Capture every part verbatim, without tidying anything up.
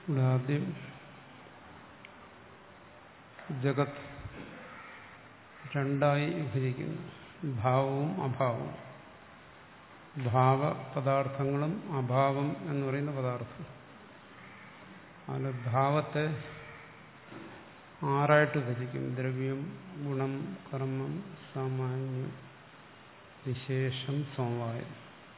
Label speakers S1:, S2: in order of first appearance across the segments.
S1: ഇവിടെ ആദ്യം ജഗത് രണ്ടായി വിഭജിക്കുന്നു. ഭാവവും അഭാവവും. ഭാവ പദാർത്ഥങ്ങളും അഭാവം എന്ന് പറയുന്ന പദാർത്ഥം. അതിൽ ഭാവത്തെ ആറായിട്ട് വിഭജിക്കും. ദ്രവ്യം, ഗുണം, കർമ്മം, സാമാന്യം, വിശേഷം, സമവായം.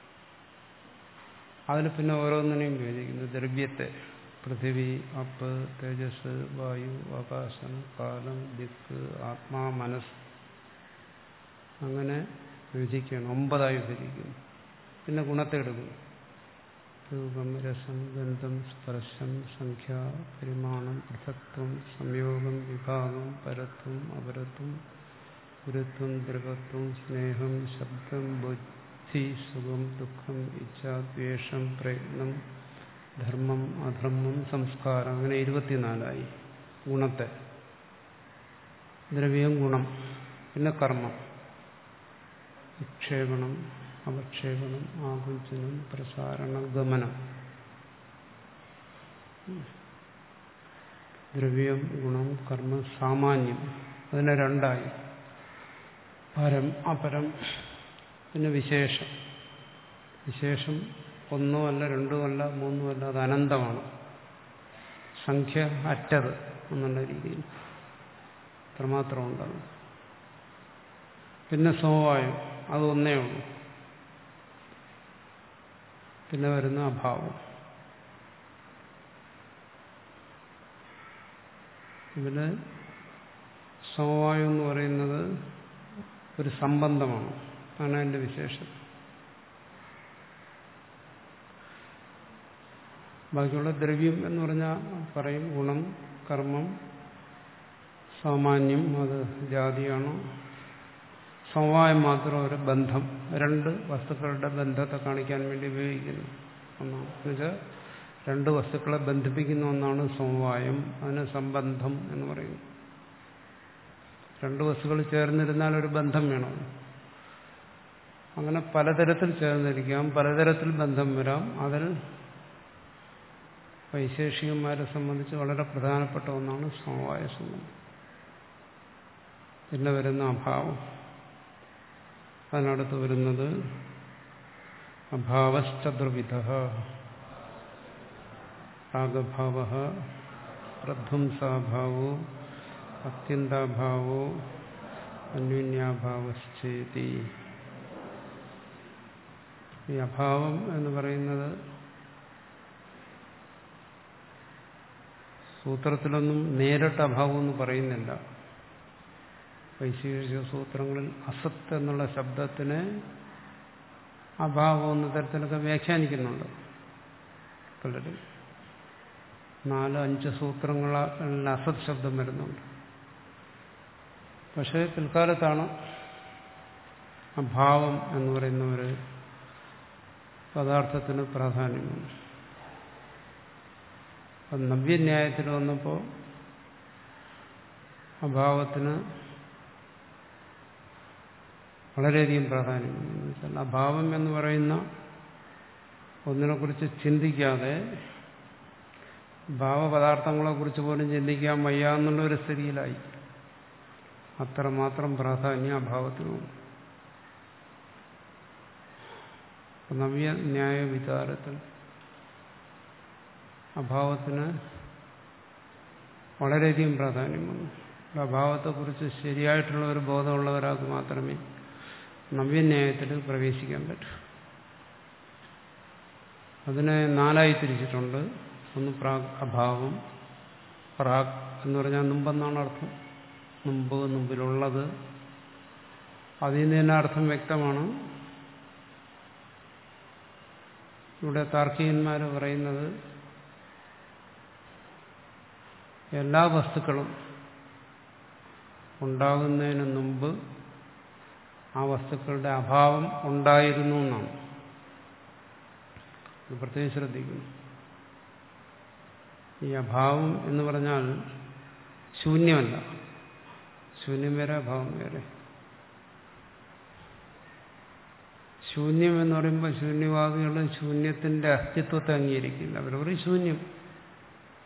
S1: അതിൽ പിന്നെ ഓരോന്നിനെയും വിഭജിക്കുന്നു. ദ്രവ്യത്തെ പൃഥിവി, അപ്പ്, തേജസ്, വായു, ആകാശം, കാലം, ദിക്ക്, ആത്മാ, മനസ്സ്, അങ്ങനെ വിഭജിക്കുകയാണ്. ഒമ്പതായി വിഭജിക്കുന്നു. പിന്നെ ഗുണത്തെ എടുക്കുന്നു. രൂപം, രസം, ഗന്ധം, സ്പർശം, സംഖ്യ, പരിമാണം, പൃഥക്ത്വം, സംയോഗം, വിഭാഗം, പരത്വം, അപരത്വം, ഗുരുത്വം, ദ്രവത്വം, സ്നേഹം, ശബ്ദം, ബുദ്ധി, സുഖം, ദുഃഖം, ഇച്ഛ, ദ്വേഷം, പ്രയത്നം, ധർമ്മം, അധർമ്മം, സംസ്കാരം, അങ്ങനെ ഇരുപത്തിനാലായി ഗുണത്തെ. ദ്രവ്യം, ഗുണം, പിന്നെ കർമ്മം, വിക്ഷേപണം, അവക്ഷേപണം, ആകുഞ്ചനം, പ്രസാരണം, ഗമനം. ദ്രവ്യം, ഗുണം, കർമ്മം, സാമാന്യം. അതിനെ രണ്ടായി. പരം, അപരം, പിന്നെ വിശേഷം. വിശേഷം ഒന്നോ അല്ല, രണ്ടോ അല്ല, മൂന്നോ അല്ല, അത് അനന്തമാണ്. സംഖ്യ അറ്റത് എന്നുള്ള രീതിയിൽ അത്രമാത്രം ഉണ്ടാകും. പിന്നെ സമവായം, അത് ഒന്നേ ഉള്ളൂ. പിന്നെ വരുന്ന അഭാവം. ഇതിന് സമവായം എന്ന് പറയുന്നത് ഒരു സംബന്ധമാണ്. അതാണ് അതിൻ്റെ വിശേഷം. ബാക്കിയുള്ള ദ്രവ്യം എന്ന് പറഞ്ഞാൽ പറയും ഗുണം, കർമ്മം, സാമാന്യം, അത് ജാതിയാണ്. സമവായം മാത്രം ഒരു ബന്ധം, രണ്ട് വസ്തുക്കളുടെ ബന്ധത്തെ കാണിക്കാൻ വേണ്ടി ഉപയോഗിക്കുന്നു ഒന്നാണ്. എന്നുവെച്ചാൽ രണ്ട് വസ്തുക്കളെ ബന്ധിപ്പിക്കുന്ന ഒന്നാണ് സമവായം. അതിന് സംബന്ധം എന്ന് പറയുന്നു. രണ്ട് വസ്തുക്കൾ ചേർന്നിരുന്നാൽ ഒരു ബന്ധം വേണം. അങ്ങനെ പലതരത്തിൽ ചേർന്നിരിക്കാം, പലതരത്തിൽ ബന്ധം വരാം. അതിൽ വൈശേഷികന്മാരെ സംബന്ധിച്ച് വളരെ പ്രധാനപ്പെട്ട ഒന്നാണ് സമവായ സംബന്ധം. പിന്നെ വരുന്ന അഭാവം. അതിനടുത്ത് വരുന്നത് അഭാവശ്ചതുർവിധഃ. രാഗഭാവഃ, പ്രധ്വംസാഭാവോ, അത്യന്താഭാവോ, അന്യോന്യാഭാവശ്ചേതി. ഈ അഭാവം എന്ന് പറയുന്നത് സൂത്രത്തിലൊന്നും നേരിട്ട് അഭാവം എന്ന് പറയുന്നില്ല. വൈശേഷിക സൂത്രങ്ങളിൽ അസത്ത് എന്നുള്ള ശബ്ദത്തിന് അഭാവം എന്ന തരത്തിലൊക്കെ വ്യാഖ്യാനിക്കുന്നുണ്ട് പലരും. നാല് അഞ്ച് സൂത്രങ്ങളിൽ അസത് ശബ്ദം വരുന്നുണ്ട്. പക്ഷേ പിൽക്കാലത്താണ് അഭാവം എന്ന് പറയുന്ന ഒരു പദാർത്ഥത്തിന് പ്രാധാന്യമുണ്ട്. നവ്യന്യായത്തിൽ വന്നപ്പോൾ അഭാവത്തിന് വളരെയധികം പ്രാധാന്യം. അഭാവം എന്ന് പറയുന്ന ഒന്നിനെക്കുറിച്ച് ചിന്തിക്കാതെ ഭാവപദാർത്ഥങ്ങളെക്കുറിച്ച് പോലും ചിന്തിക്കാൻ വയ്യ എന്നുള്ള ഒരു സ്ഥിതിയിലായി. അത്രമാത്രം പ്രാധാന്യം അഭാവത്തിനുണ്ട്. നവ്യന്യായ വിചാരത്തിൽ അഭാവത്തിന് വളരെയധികം പ്രാധാന്യം വന്നു. അഭാവത്തെക്കുറിച്ച് ശരിയായിട്ടുള്ള ഒരു ബോധമുള്ള ഒരാൾക്ക് മാത്രമേ നവ്യന്യായത്തിൽ പ്രവേശിക്കാൻ പറ്റൂ. അതിനെ നാലായി തിരിച്ചിട്ടുണ്ട്. ഒന്ന് പ്രാഗ് അഭാവം. പ്രാഗ് എന്ന് പറഞ്ഞാൽ മുമ്പെന്നാണ് അർത്ഥം. മുമ്പ്, മുമ്പിലുള്ളത്. അതിൽ നിന്ന് തന്നെ അർത്ഥം വ്യക്തമാണ്. ഇവിടെ താർക്കികന്മാർ പറയുന്നത് എല്ലാ വസ്തുക്കളും ഉണ്ടാകുന്നതിന് മുമ്പ് ആ വസ്തുക്കളുടെ അഭാവം ഉണ്ടായിരുന്നു എന്നാണ്. ഇത് പ്രത്യേകം ശ്രദ്ധിക്കുന്നു. ഈ അഭാവം എന്ന് പറഞ്ഞാൽ ശൂന്യമല്ല. ശൂന്യം വേറെ, അഭാവം വേറെ. ശൂന്യം എന്ന് പറയുമ്പോൾ ശൂന്യവാദികൾ ശൂന്യത്തിന്റെ അസ്തിത്വത്തെ അംഗീകരിക്കില്ല. അവർ പറയും ശൂന്യം,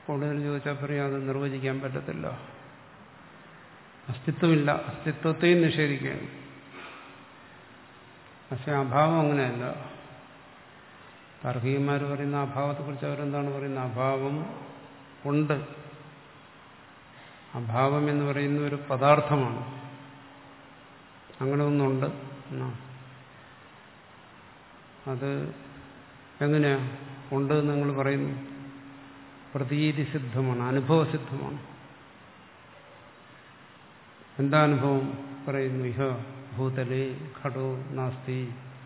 S1: കൂടുതൽ ചോദിച്ചാൽ പറയും അത് നിർവചിക്കാൻ പറ്റത്തില്ല, അസ്തിത്വമില്ല, അസ്തിത്വത്തെയും നിഷേധിക്കുകയാണ്. പക്ഷെ അഭാവം അങ്ങനെയല്ല. താർക്കികന്മാർ പറയുന്ന അഭാവത്തെക്കുറിച്ച് അവരെന്താണ് പറയുന്നത്? അഭാവം ഉണ്ട്. അഭാവം എന്ന് പറയുന്ന ഒരു പദാർത്ഥമാണ്. അങ്ങനെ ഒന്നുണ്ട് എന്നാ. അത് എങ്ങനെയാ ഉണ്ട് എന്ന് നിങ്ങൾ പറയുന്നു? പ്രതീതി സിദ്ധമാണ്, അനുഭവസിദ്ധമാണ്. എന്താ അനുഭവം പറയുന്നു? ഇഹ ഭൂതലേ ഘടോ നാസ്തി.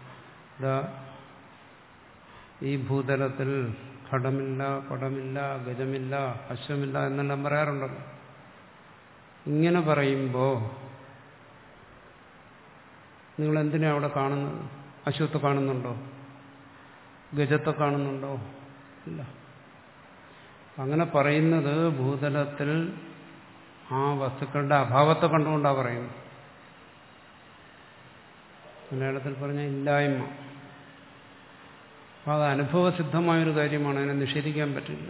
S1: ഈ ഭൂതലത്തിൽ ഘടമില്ല, പടമില്ല, ഗജമില്ല, അശ്വമില്ല എന്നെല്ലാം പറയാറുണ്ടല്ലോ. ഇങ്ങനെ പറയുമ്പോൾ നിങ്ങൾ എന്തിനാ അവിടെ കാണുന്നത്? അശ്വത്തെ കാണുന്നുണ്ടോ? ഗജത്തെ കാണുന്നുണ്ടോ? ഇല്ല. അങ്ങനെ പറയുന്നത് ഭൂതലത്തിൽ ആ വസ്തുക്കളുടെ അഭാവത്തെ കണ്ടുകൊണ്ടാണ് പറയുന്നത്. മലയാളത്തിൽ പറഞ്ഞ ഇല്ലായ്മ. അപ്പോൾ അത് അനുഭവസിദ്ധമായൊരു കാര്യമാണ്, അതിനെ നിഷേധിക്കാൻ പറ്റില്ല.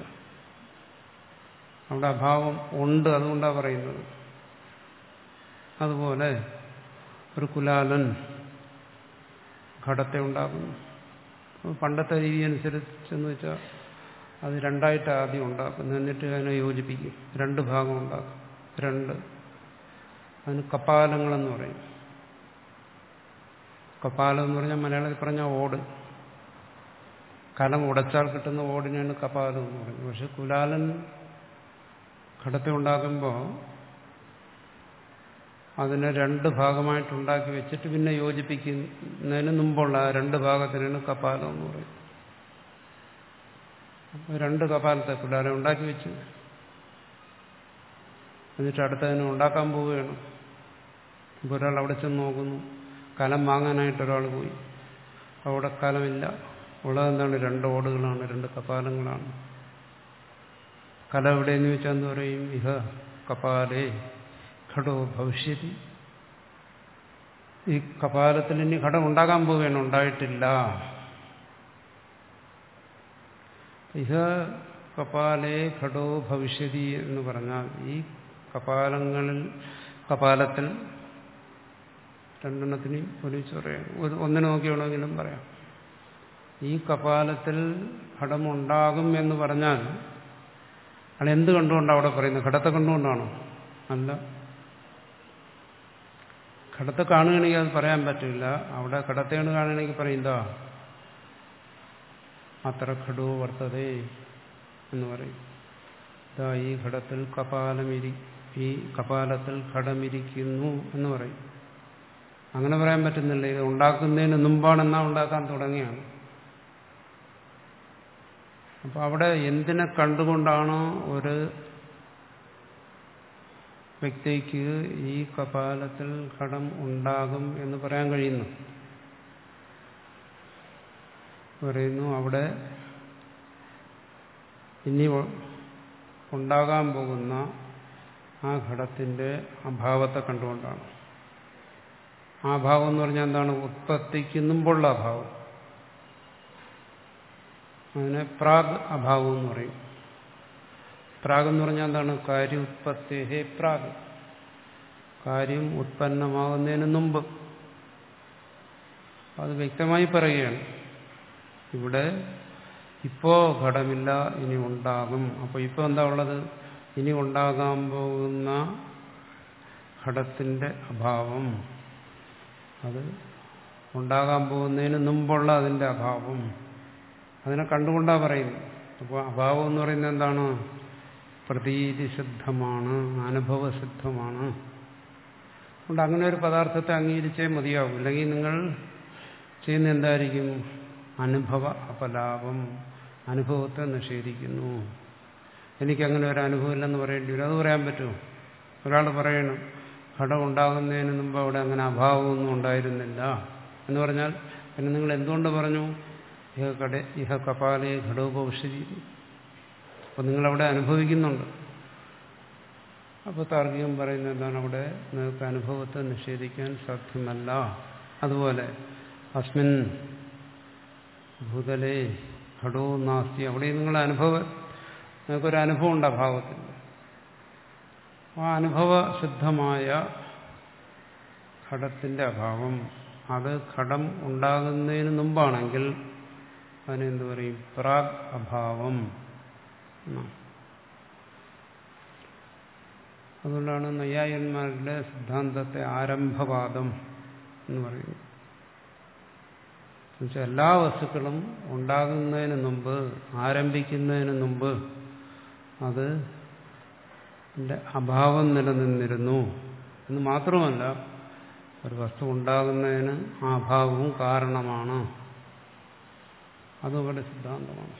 S1: അവിടെ അഭാവം ഉണ്ട്, അതുകൊണ്ടാണ് പറയുന്നത്. അതുപോലെ ഒരു കുലാലൻ ഘടത്തെ ഉണ്ടാക്കുന്നു. പണ്ടത്തെ രീതി അനുസരിച്ചെന്ന് വെച്ചാൽ അത് രണ്ടായിട്ട് ആദ്യം ഉണ്ടാക്കുന്നു, എന്നിട്ട് അതിനെ യോജിപ്പിക്കും, രണ്ട് ഭാഗം ഉണ്ടാക്കും. രണ്ട് അതിന് കപാലങ്ങളെന്ന് പറയും. കപാലം എന്ന് പറഞ്ഞാൽ മലയാളത്തിൽ പറഞ്ഞാൽ ഓട്. കലം ഉടച്ചാൽ കിട്ടുന്ന ഓടിനാണ് കപാലം എന്ന് പറയുന്നത്. പക്ഷെ കുലാലൻ ഘടത്തെ ഉണ്ടാക്കുമ്പോൾ അതിനെ രണ്ട് ഭാഗമായിട്ടുണ്ടാക്കി വെച്ചിട്ട് പിന്നെ യോജിപ്പിക്കുന്നതിന് മുമ്പുള്ള ആ രണ്ട് ഭാഗത്തിനാണ് കപാലം എന്ന് പറയും. അപ്പോൾ രണ്ട് കപാലത്തെ കുലാലം ഉണ്ടാക്കി വെച്ച് എന്നിട്ട് അടുത്തതിനെ ഉണ്ടാക്കാൻ പോവുകയാണ്. ഇപ്പോൾ ഒരാൾ അവിടെ ചെന്ന് നോക്കുന്നു, കലം വാങ്ങാനായിട്ട് ഒരാൾ പോയി. അവിടെ കലമില്ല, ഉള്ളതെന്താണ്? രണ്ട് ഓടുകളാണ്, രണ്ട് കപാലങ്ങളാണ്. കല എവിടെയെന്ന് ചോദിച്ചാൽ എന്ത് പറയും? ഇഹ കപാലേ ഘടോ ഭവിഷ്യതി. ഈ കപാലത്തിൽ ഇനി ഘടം ഉണ്ടാകാൻ പോവുകയാണ്, ഉണ്ടായിട്ടില്ല. ഇഹ കപാലേ ഘടോ ഭവിഷ്യതി എന്ന് പറഞ്ഞാൽ ഈ കപാലങ്ങളിൽ കപാലത്തിൽ രണ്ടെണ്ണത്തിന് ഒരുമിച്ച് പറയാം, ഒന്നിനെ നോക്കി വേണമെങ്കിലും പറയാം. ഈ കപാലത്തിൽ ഘടമുണ്ടാകും എന്ന് പറഞ്ഞാൽ അത് എന്ത് കണ്ടുകൊണ്ടാണ് അവിടെ പറയുന്നത്? ഘടത്തെ കണ്ടുകൊണ്ടാണോ? അല്ല. ഘടത്തെ കാണുകയാണെങ്കിൽ അത് പറയാൻ പറ്റില്ല. അവിടെ ഘടത്തെയാണ് കാണുകയാണെങ്കിൽ പറയുന്നതാ അത്ര ഘടോ വർത്തതേ എന്ന് പറയും. ഇതാ ഈ ഘടത്തിൽ കപാലമിരി ഈ കപാലത്തിൽ ഘടമിരിക്കുന്നു എന്ന് പറയും. അങ്ങനെ പറയാൻ പറ്റുന്നില്ല. ഇത് ഉണ്ടാക്കുന്നതിന് മുമ്പാണെന്നാ ഉണ്ടാക്കാൻ തുടങ്ങിയാണ്. അപ്പോൾ അവിടെ എന്തിനെ കണ്ടുകൊണ്ടാണോ ഒരു വ്യക്തിക്ക് ഈ കപാലത്തിൽ ഘടം ഉണ്ടാകും എന്ന് പറയാൻ കഴിയുന്നു പറയുന്നു, അവിടെ ഇനി ഉണ്ടാകാൻ പോകുന്ന ആ ഘടത്തിന്റെ അഭാവത്തെ കണ്ടുകൊണ്ടാണ്. ആ അഭാവം എന്ന് പറഞ്ഞാൽ എന്താണ്? ഉത്പത്തിക്ക് മുമ്പുള്ള അഭാവം. അതിനെ പ്രാഗ് അഭാവം എന്ന് പറയും. പ്രാഗ് എന്ന് പറഞ്ഞാൽ എന്താണ്? കാര്യ ഉത്പത്തി ഹേ പ്രാഗ്, കാര്യം ഉത്പന്നമാകുന്നതിന് മുമ്പ്. അത് വ്യക്തമായി പറയുകയാണ്. ഇവിടെ ഇപ്പോ ഘടമില്ല, ഇനി ഉണ്ടാകും. അപ്പോൾ ഇപ്പോൾ എന്താ ഉള്ളത്? ഇനി ഉണ്ടാകാൻ പോകുന്ന ഘടത്തിന്റെ അഭാവം, അത് ഉണ്ടാകാൻ പോകുന്നതിന് മുമ്പുള്ള അതിന്റെ അഭാവം, അതിനെ കണ്ടുകൊണ്ടാ പറയുന്നത്. അപ്പോൾ അഭാവം എന്ന് പറയുന്നത് എന്താണ്? പ്രതീതിസിദ്ധമാണ്, അനുഭവസിദ്ധമാണ്. അതുകൊണ്ട് അങ്ങനെ ഒരു പദാർത്ഥത്തെ അംഗീകരിച്ചേ മതിയാവും. അല്ലെങ്കിൽ നിങ്ങൾ ചെയ്യുന്ന എന്തായിരിക്കും? അനുഭവ അപലാപം, അനുഭവത്തെ നിഷേധിക്കുന്നു. എനിക്കങ്ങനെ ഒരു അനുഭവം ഇല്ലെന്ന് പറയേണ്ടി വരും. അത് പറയാൻ പറ്റുമോ? ഒരാൾ പറയണം ഘടം ഉണ്ടാകുന്നതിന് മുമ്പ് അവിടെ അങ്ങനെ അഭാവമൊന്നും ഉണ്ടായിരുന്നില്ല എന്ന് പറഞ്ഞാൽ പിന്നെ നിങ്ങൾ എന്തുകൊണ്ട് പറഞ്ഞു ഇഹ കട ഇഹ കപാലേ ഘടോപവിഷ്യതി? അപ്പം നിങ്ങളവിടെ അനുഭവിക്കുന്നുണ്ട്. അപ്പോൾ താർക്കികം പറയുന്നത് എന്താണ്? അവിടെ നിങ്ങൾക്ക് അനുഭവത്തെ നിഷേധിക്കാൻ സാധ്യമല്ല. അതുപോലെ അസ്മിൻ ഭൂതലേ ഘടോ നാസ്തി, അവിടെ നിങ്ങൾ അനുഭവ നിങ്ങൾക്കൊരു അനുഭവം ഉണ്ട് അഭാവത്തിൽ. ആ അനുഭവസിദ്ധമായ ഘടത്തിന്റെ അഭാവം അത് ഘടം ഉണ്ടാകുന്നതിന് മുമ്പാണെങ്കിൽ അതിനെന്ത് പറയും? പ്രാഗ് അഭാവം. അതുകൊണ്ടാണ് നൈയായികന്മാരുടെ സിദ്ധാന്തത്തെ ആരംഭവാദം എന്ന് പറയുന്നത്. എന്നുവെച്ചാൽ എല്ലാ വസ്തുക്കളും ഉണ്ടാകുന്നതിന് മുമ്പ്, ആരംഭിക്കുന്നതിന് മുമ്പ് അത് അഭാവം നിലനിന്നിരുന്നു എന്ന് മാത്രമല്ല, ഒരു വസ്തു ഉണ്ടാകുന്നതിന് ആ അഭാവവും കാരണമാണ്. അതും അവരുടെ സിദ്ധാന്തമാണ്.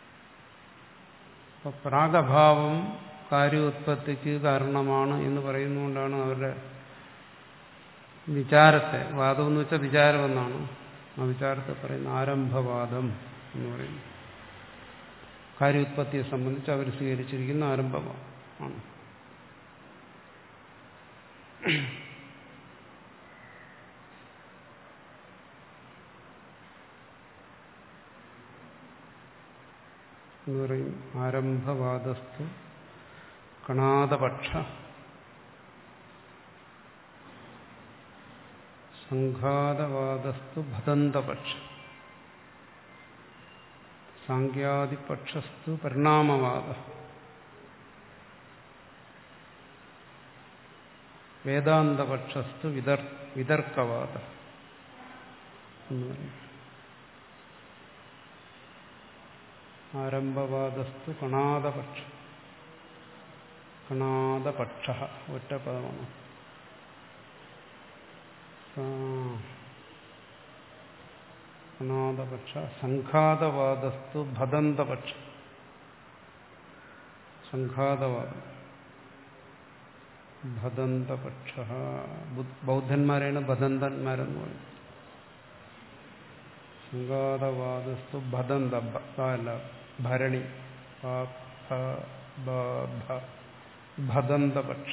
S1: അപ്പൊ പ്രാഗഭാവം കാര്യോത്പത്തിക്ക് കാരണമാണ് എന്ന് പറയുന്നതുകൊണ്ടാണ് അവരുടെ വിചാരത്തെ, വാദം എന്ന് വെച്ചാൽ വിചാരമെന്നാണ്, ആ വിചാരത്തെ പറയുന്ന ആരംഭവാദം എന്ന് പറയുന്നു. കാര്യോത്പത്തിയെ സംബന്ധിച്ച് അവർ സ്വീകരിച്ചിരിക്കുന്ന ആരംഭമാണ്. എന്ന് പറയും ആരംഭവാദസ്തു കണാദപക്ഷ സംഘാതവാദസ്തു ഭദന്തപക്ഷ സാങ്ക്യാദിപക്ഷസ്തു പരിണാമവാദ വേദാന്തപക്ഷസ്തു വിതർ വിതർക്കവാദ എന്ന് പറയും. ആരംഭവാദസ്തു കണാദപക്ഷ കണാദപക്ഷ ഒറ്റ പദമാണ്. കണാദപക്ഷ സംഘാതവാദസ്തു ഭദന്തപക്ഷ സംഘാതവാദം ഭദന്തപക്ഷ. ബൗദ്ധന്മാരെയാണ് ഭദന്തന്മാരെന്ന് പറയും. സംഘാതവാദസ്തു ഭദന്ത അല്ല ഭരണി ഭദന്തപക്ഷ.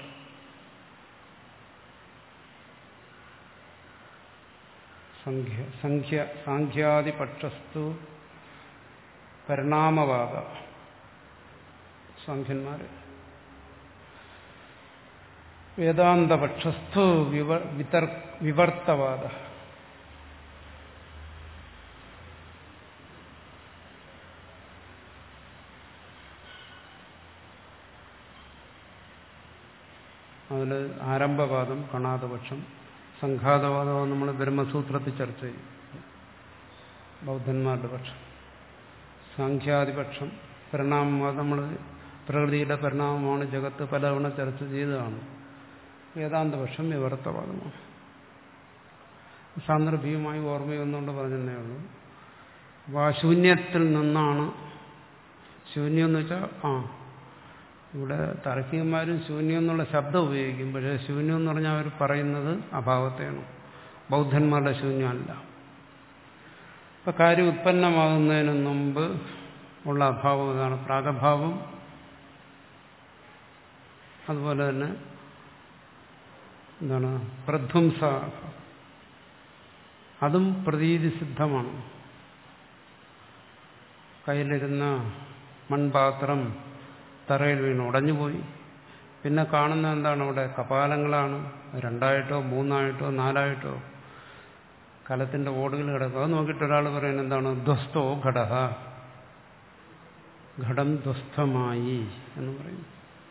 S1: സംഖ്യ സംഖ്യ സാങ്ക്യാദിപക്ഷസ്തു പരിണാമവാദ സാഖ്യന്മാര്. വേദാന്തപക്ഷസ്തു വിവർത്തവാദ. അതിൽ ആരംഭവാദം കണാദപക്ഷം, സംഘാതവാദം നമ്മൾ ബ്രഹ്മസൂത്രത്തിൽ ചർച്ച ചെയ്യും, ബൗദ്ധന്മാരുടെ പക്ഷം. സാഖ്യാദിപക്ഷം പരിണാമവാദം നമ്മൾ പ്രകൃതിയുടെ പരിണാമമാണ് ജഗത്ത് പലതവണ ചർച്ച ചെയ്തതാണ്. വേദാന്തപക്ഷം വിവർത്തവാദമാണ്. സാന്ദർഭികമായി ഓർമ്മയൊന്നുകൊണ്ട് പറഞ്ഞതേ ഉള്ളൂ. അപ്പോൾ ആ ശൂന്യത്തിൽ നിന്നാണ്, ശൂന്യം എന്ന് വെച്ചാൽ ആ ഇവിടെ താർക്കികന്മാരും ശൂന്യം എന്നുള്ള ശബ്ദം ഉപയോഗിക്കും. പക്ഷേ ശൂന്യം എന്ന് പറഞ്ഞാൽ അവർ പറയുന്നത് അഭാവത്തെയാണ്, ബൗദ്ധന്മാരുടെ ശൂന്യമല്ല. ഇപ്പം കാര്യം ഉത്പന്നമാകുന്നതിന് മുമ്പ് ഉള്ള അഭാവം ഇതാണ് പ്രാഗഭാവം. അതുപോലെ തന്നെ എന്താണ് പ്രധ്വംസ, അതും പ്രതീതി സിദ്ധമാണ്. കയ്യിലിരുന്ന മൺപാത്രം തറയിൽ വീണ് ഉടഞ്ഞുപോയി. പിന്നെ കാണുന്ന എന്താണ്? അവിടെ കപാലങ്ങളാണ്. രണ്ടായിട്ടോ മൂന്നായിട്ടോ നാലായിട്ടോ കലത്തിന്റെ ഓടുകൾ കിടക്കുക. അത് നോക്കിയിട്ട് ഒരാൾ പറയുന്നത് എന്താണ്? ധ്വസ്തോ ഘടഃ, ഘടം ധ്വസ്തമായി എന്ന് പറയും.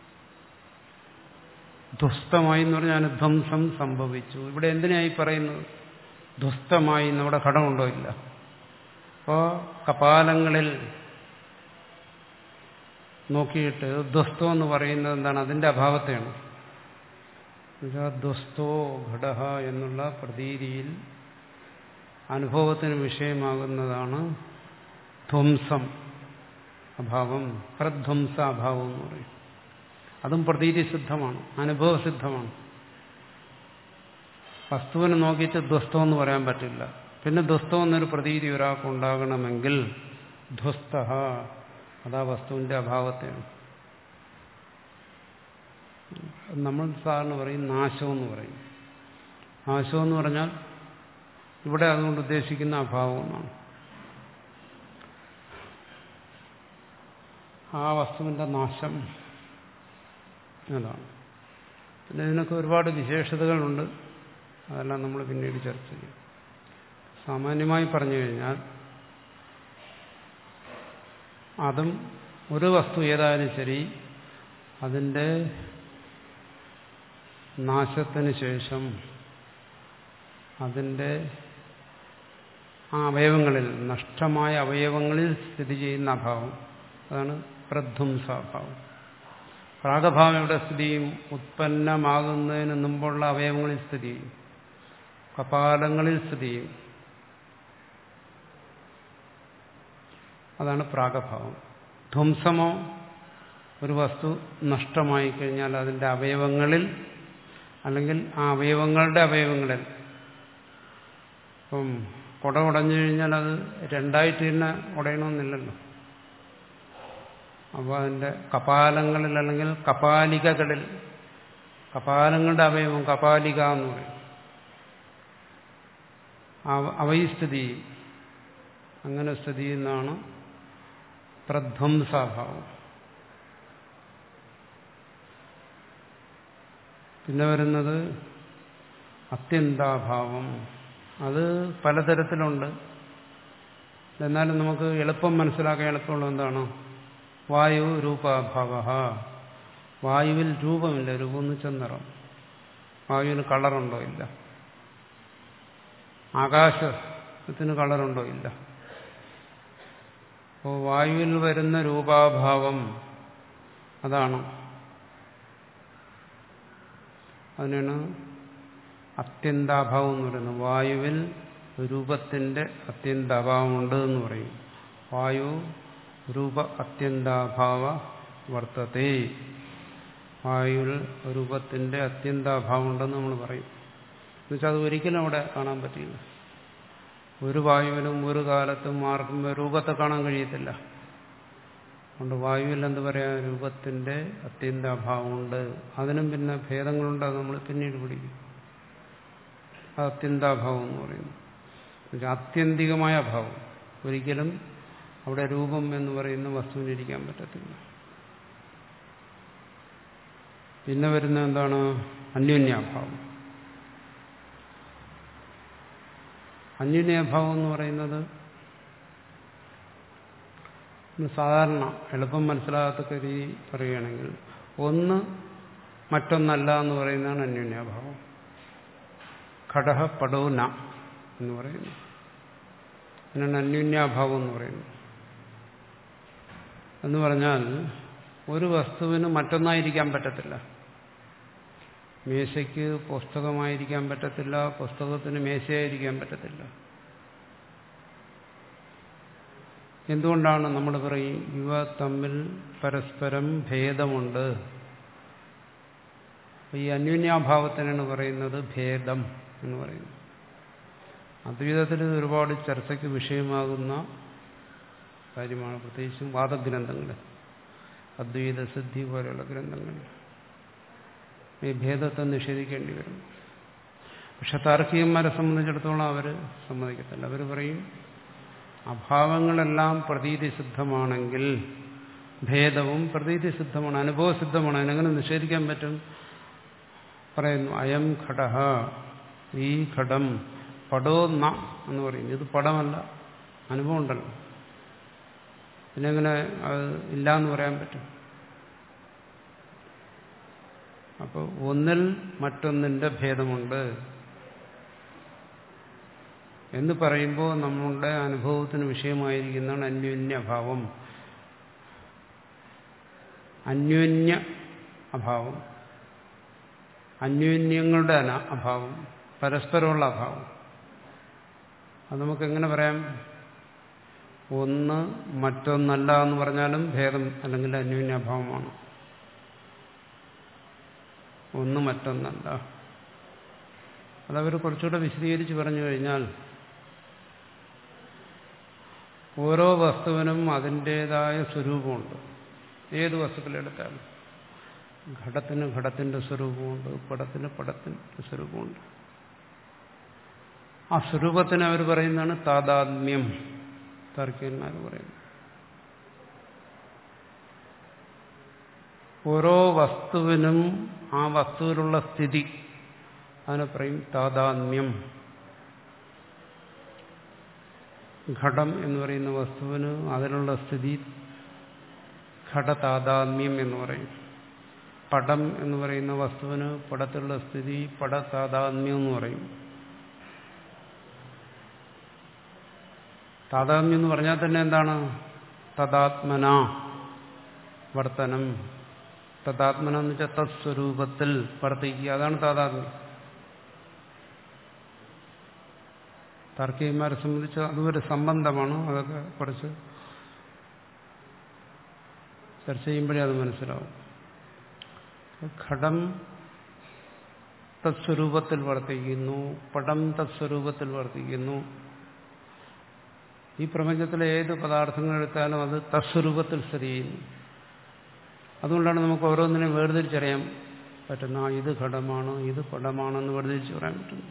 S1: ധ്വസ്തമായി എന്ന് പറഞ്ഞാൽ ധ്വംസം സംഭവിച്ചു. ഇവിടെ എന്തിനായി പറയുന്നത് ധ്വസ്തമായി? നമ്മുടെ ഘടമുണ്ടോ? ഇല്ല. അപ്പോൾ കപാലങ്ങളിൽ നോക്കിയിട്ട് ധ്വസ്തോ എന്ന് പറയുന്നത് എന്താണ്? അതിന്റെ അഭാവത്തെയാണ്. ധ്വസ്തോ ഘടഃ എന്നുള്ള പ്രതീതിയിൽ അനുഭവത്തിന് വിഷയമാകുന്നതാണ് ധ്വംസം അഭാവം, പ്രധ്വംസ അഭാവം എന്ന് പറയും. അതും പ്രതീതി സിദ്ധമാണ്, അനുഭവസിദ്ധമാണ്. വസ്തുവിനെ നോക്കിയിട്ട് ധ്വസ്തം എന്ന് പറയാൻ പറ്റില്ല. പിന്നെ ധ്വസ്തം എന്നൊരു പ്രതീതി ഒരാൾക്ക് ഉണ്ടാകണമെങ്കിൽ ധ്വസ്തഃ, അതാ വസ്തുവിന്റെ അഭാവത്തെയാണ്. നമ്മൾ സാധാരണ പറയും നാശം എന്ന് പറയും. നാശം എന്ന് പറഞ്ഞാൽ ഇവിടെ അതുകൊണ്ട് ഉദ്ദേശിക്കുന്ന അഭാവം എന്നാണ്. ആ വസ്തുവിന്റെ നാശം. അതാണ്. പിന്നെ ഇതിനൊക്കെ ഒരുപാട് വിശേഷതകളുണ്ട്. അതെല്ലാം നമ്മൾ പിന്നീട് ചർച്ച ചെയ്യും. സാമാന്യമായി പറഞ്ഞു കഴിഞ്ഞാൽ അതും ഒരു വസ്തു ഏതായാലും ശരി, അതിൻ്റെ നാശത്തിന് ശേഷം അതിൻ്റെ ആ അവയവങ്ങളിൽ, നഷ്ടമായ അവയവങ്ങളിൽ സ്ഥിതി ചെയ്യുന്ന അഭാവം, അതാണ് പ്രധ്വംസാഭാവം. പ്രാഗഭാവം എവിടെ സ്ഥിതി ചെയ്യും? ഉത്പന്നമാകുന്നതിന് മുമ്പുള്ള അവയവങ്ങളിൽ സ്ഥിതി ചെയ്യും, കപാലങ്ങളിൽ സ്ഥിതി ചെയ്യും. അതാണ് പ്രാഗഭാവം. ധ്വംസമോ, ഒരു വസ്തു നഷ്ടമായി കഴിഞ്ഞാൽ അതിൻ്റെ അവയവങ്ങളിൽ, അല്ലെങ്കിൽ ആ അവയവങ്ങളുടെ അവയവങ്ങളിൽ. ഇപ്പം കുട ഉടഞ്ഞു കഴിഞ്ഞാൽ അത് രണ്ടായിട്ട് തന്നെ ഉടയണമെന്നില്ലല്ലോ. അപ്പോൾ അതിൻ്റെ കപാലങ്ങളിൽ, അല്ലെങ്കിൽ കപാലികകളിൽ, കപാലങ്ങളുടെ അവയവം കപാലിക എന്ന് പറയും, അവയിൽ സ്ഥിതി ചെയ്യും. അങ്ങനെ സ്ഥിതി ചെയ്യുന്നതാണ് പ്രധ്വംസാഭാവം. പിന്നെ വരുന്നത് അത്യന്താഭാവം. അത് പലതരത്തിലുണ്ട്. എന്നാലും നമുക്ക് എളുപ്പം മനസ്സിലാക്കാൻ എളുപ്പമുള്ള എന്താണ്? വായു രൂപാഭാവ. വായുവിൽ രൂപമില്ല. രൂപം എന്ന് വെച്ചാൽ നിറം. വായുവിന് കളറുണ്ടോ? ഇല്ല. ആകാശത്തിന് കളറുണ്ടോ? ഇല്ല. അപ്പോൾ വായുവിൽ വരുന്ന രൂപാഭാവം അതാണ്. അതിനാണ് അത്യന്താഭാവം എന്ന് പറയുന്നത്. വായുവിൽ രൂപത്തിന്റെ അത്യന്താഭാവമുണ്ട് എന്ന് പറയും. വായു രൂപ അത്യന്താഭാവ വർത്തത്തെ. വായുവിൽ രൂപത്തിന്റെ അത്യന്താഭാവം ഉണ്ടെന്ന് നമ്മൾ പറയും. എന്നുവെച്ചാൽ അത് ഒരിക്കലും അവിടെ കാണാൻ പറ്റില്ല. ഒരു വായുവിനും ഒരു കാലത്തും ആർക്കും രൂപത്തെ കാണാൻ കഴിയത്തില്ല. അതുകൊണ്ട് വായുവിൽ എന്ത് പറയാം? രൂപത്തിന്റെ അത്യന്താഭാവമുണ്ട്. അതിനും പിന്നെ ഭേദങ്ങളുണ്ട്. അത് നമ്മൾ പിന്നീട് പിടിക്കും. അത് അത്യന്താഭാവം എന്ന് പറയുന്നു. ആത്യന്തികമായ ഭാവം. ഒരിക്കലും അവിടെ രൂപം എന്ന് പറയുന്ന വസ്തുവിനിരിക്കാൻ പറ്റത്തില്ല. പിന്നെ വരുന്ന എന്താണ്? അന്യോന്യാഭാവം. അന്യോന്യാഭാവം എന്ന് പറയുന്നത് സാധാരണ എളുപ്പം മനസ്സിലാകാത്ത രീതി പറയുകയാണെങ്കിൽ, ഒന്ന് മറ്റൊന്നല്ല എന്ന് പറയുന്നതാണ് അന്യോന്യാഭാവം. ഘടഃ പടോ ന എന്ന് പറയുന്നു. അതിനാണ് അന്യോന്യാഭാവം എന്ന് പറയുന്നത്. എന്ന് പറഞ്ഞാൽ ഒരു വസ്തുവിന് മറ്റൊന്നായിരിക്കാൻ പറ്റത്തില്ല. മേശയ്ക്ക് പുസ്തകമായിരിക്കാൻ പറ്റത്തില്ല, പുസ്തകത്തിന് മേശയായിരിക്കാൻ പറ്റത്തില്ല. എന്തുകൊണ്ടാണ്? നമ്മൾ പറയും ഇവ തമ്മിൽ പരസ്പരം ഭേദമുണ്ട്. ഈ അന്യോന്യാഭാവത്തിനാണ് പറയുന്നത് ഭേദം എന്ന് പറയുന്നത്. അദ്വൈതത്തിൽ ഒരുപാട് ചർച്ചയ്ക്ക് വിഷയമാകുന്ന കാര്യമാണ്, പ്രത്യേകിച്ചും വാദഗ്രന്ഥങ്ങൾ, അദ്വൈത സിദ്ധി പോലെയുള്ള ഗ്രന്ഥങ്ങൾ. ഈ ഭേദത്തെ നിഷേധിക്കേണ്ടി വരും. പക്ഷെ താർക്കികന്മാരെ സംബന്ധിച്ചിടത്തോളം അവർ സമ്മതിക്കത്തില്ല. അവർ പറയും അഭാവങ്ങളെല്ലാം പ്രതീതിസിദ്ധമാണെങ്കിൽ ഭേദവും പ്രതീതിസിദ്ധമാണ്, അനുഭവസിദ്ധമാണ്. അതിനെങ്ങനെ നിഷേധിക്കാൻ പറ്റും? പറയുന്നു അയം ഘടഃ, ഈ ഘടം പടോ ന എന്ന് പറയും. ഇത് പടമല്ല, അനുഭവം ഉണ്ടല്ലോ. പിന്നെങ്ങനെ അത് ഇല്ല എന്ന് പറയാൻ പറ്റും? അപ്പോൾ ഒന്നിൽ മറ്റൊന്നിന്റെ ഭേദമുണ്ട് എന്ന് പറയുമ്പോൾ നമ്മളുടെ അനുഭവത്തിന് വിഷയമായിരിക്കുന്നതാണ് അന്യോന്യഭാവം. അന്യോന്യ അഭാവം, അന്യോന്യങ്ങളുടെ അഭാവം, പരസ്പരമുള്ള അഭാവം. അത് നമുക്കെങ്ങനെ പറയാം? ഒന്ന് മറ്റൊന്നല്ല എന്ന് പറഞ്ഞാലും ഭേദം അല്ലെങ്കിൽ അന്യോന്യാഭാവമാണ്. ഒന്ന് മറ്റൊന്നല്ല. അതവർ കുറച്ചുകൂടെ വിശദീകരിച്ച് പറഞ്ഞു കഴിഞ്ഞാൽ, ഓരോ വസ്തുവിനും അതിൻ്റേതായ സ്വരൂപമുണ്ട്. ഏത് വസ്തുക്കളെടുത്താലും ഘടത്തിന് ഘടത്തിന്റെ സ്വരൂപമുണ്ട്, പടത്തിന് പടത്തിന്റെ സ്വരൂപമുണ്ട്. ആ സ്വരൂപത്തിന് അവർ പറയുന്നതാണ് താദാത്മ്യം. താർക്കികന്മാർ പറയുന്നു. ഓരോ വസ്തുവിനും ആ വസ്തുവിലുള്ള സ്ഥിതി, അതിനെ പറയും താദാത്മ്യം. ഘടം എന്ന് പറയുന്ന വസ്തുവിന് അതിനുള്ള സ്ഥിതി ഘടതാദാത്മ്യം എന്ന് പറയും. പടം എന്ന് പറയുന്ന വസ്തുവിന് പടത്തിലുള്ള സ്ഥിതി പടതാദാത്മ്യം എന്ന് പറയും. താദാത്മ്യം എന്ന് പറഞ്ഞാൽ തന്നെ എന്താണ്? തദാത്മന വർത്തനം. തദാത്മന എന്ന് വെച്ചാൽ തത്സ്വരൂപത്തിൽ വർത്തിക്കുക, അതാണ് താദാത്മ്യം. താർക്കികന്മാരെ സംബന്ധിച്ച് അതൊരു സംബന്ധമാണ്. അതൊക്കെ കുറച്ച് ചർച്ച ചെയ്യുമ്പോഴേ അത് മനസ്സിലാവും. ഘടം തത്സ്വരൂപത്തിൽ വർത്തിക്കുന്നു, പടം തത്സ്വരൂപത്തിൽ വർത്തിക്കുന്നു. ഈ പ്രപഞ്ചത്തിലെ ഏത് പദാർത്ഥങ്ങൾ എടുത്താലും അത് തത്സ്വരൂപത്തിൽ സ്ഥിതി ചെയ്യുന്നു. അതുകൊണ്ടാണ് നമുക്ക് ഓരോന്നിനെയും വേർതിരിച്ചറിയാൻ പറ്റുന്ന ഇത് ഘടമാണ്, ഇത് പടമാണെന്ന് വേർതിരിച്ച് പറയാൻ പറ്റുന്നു.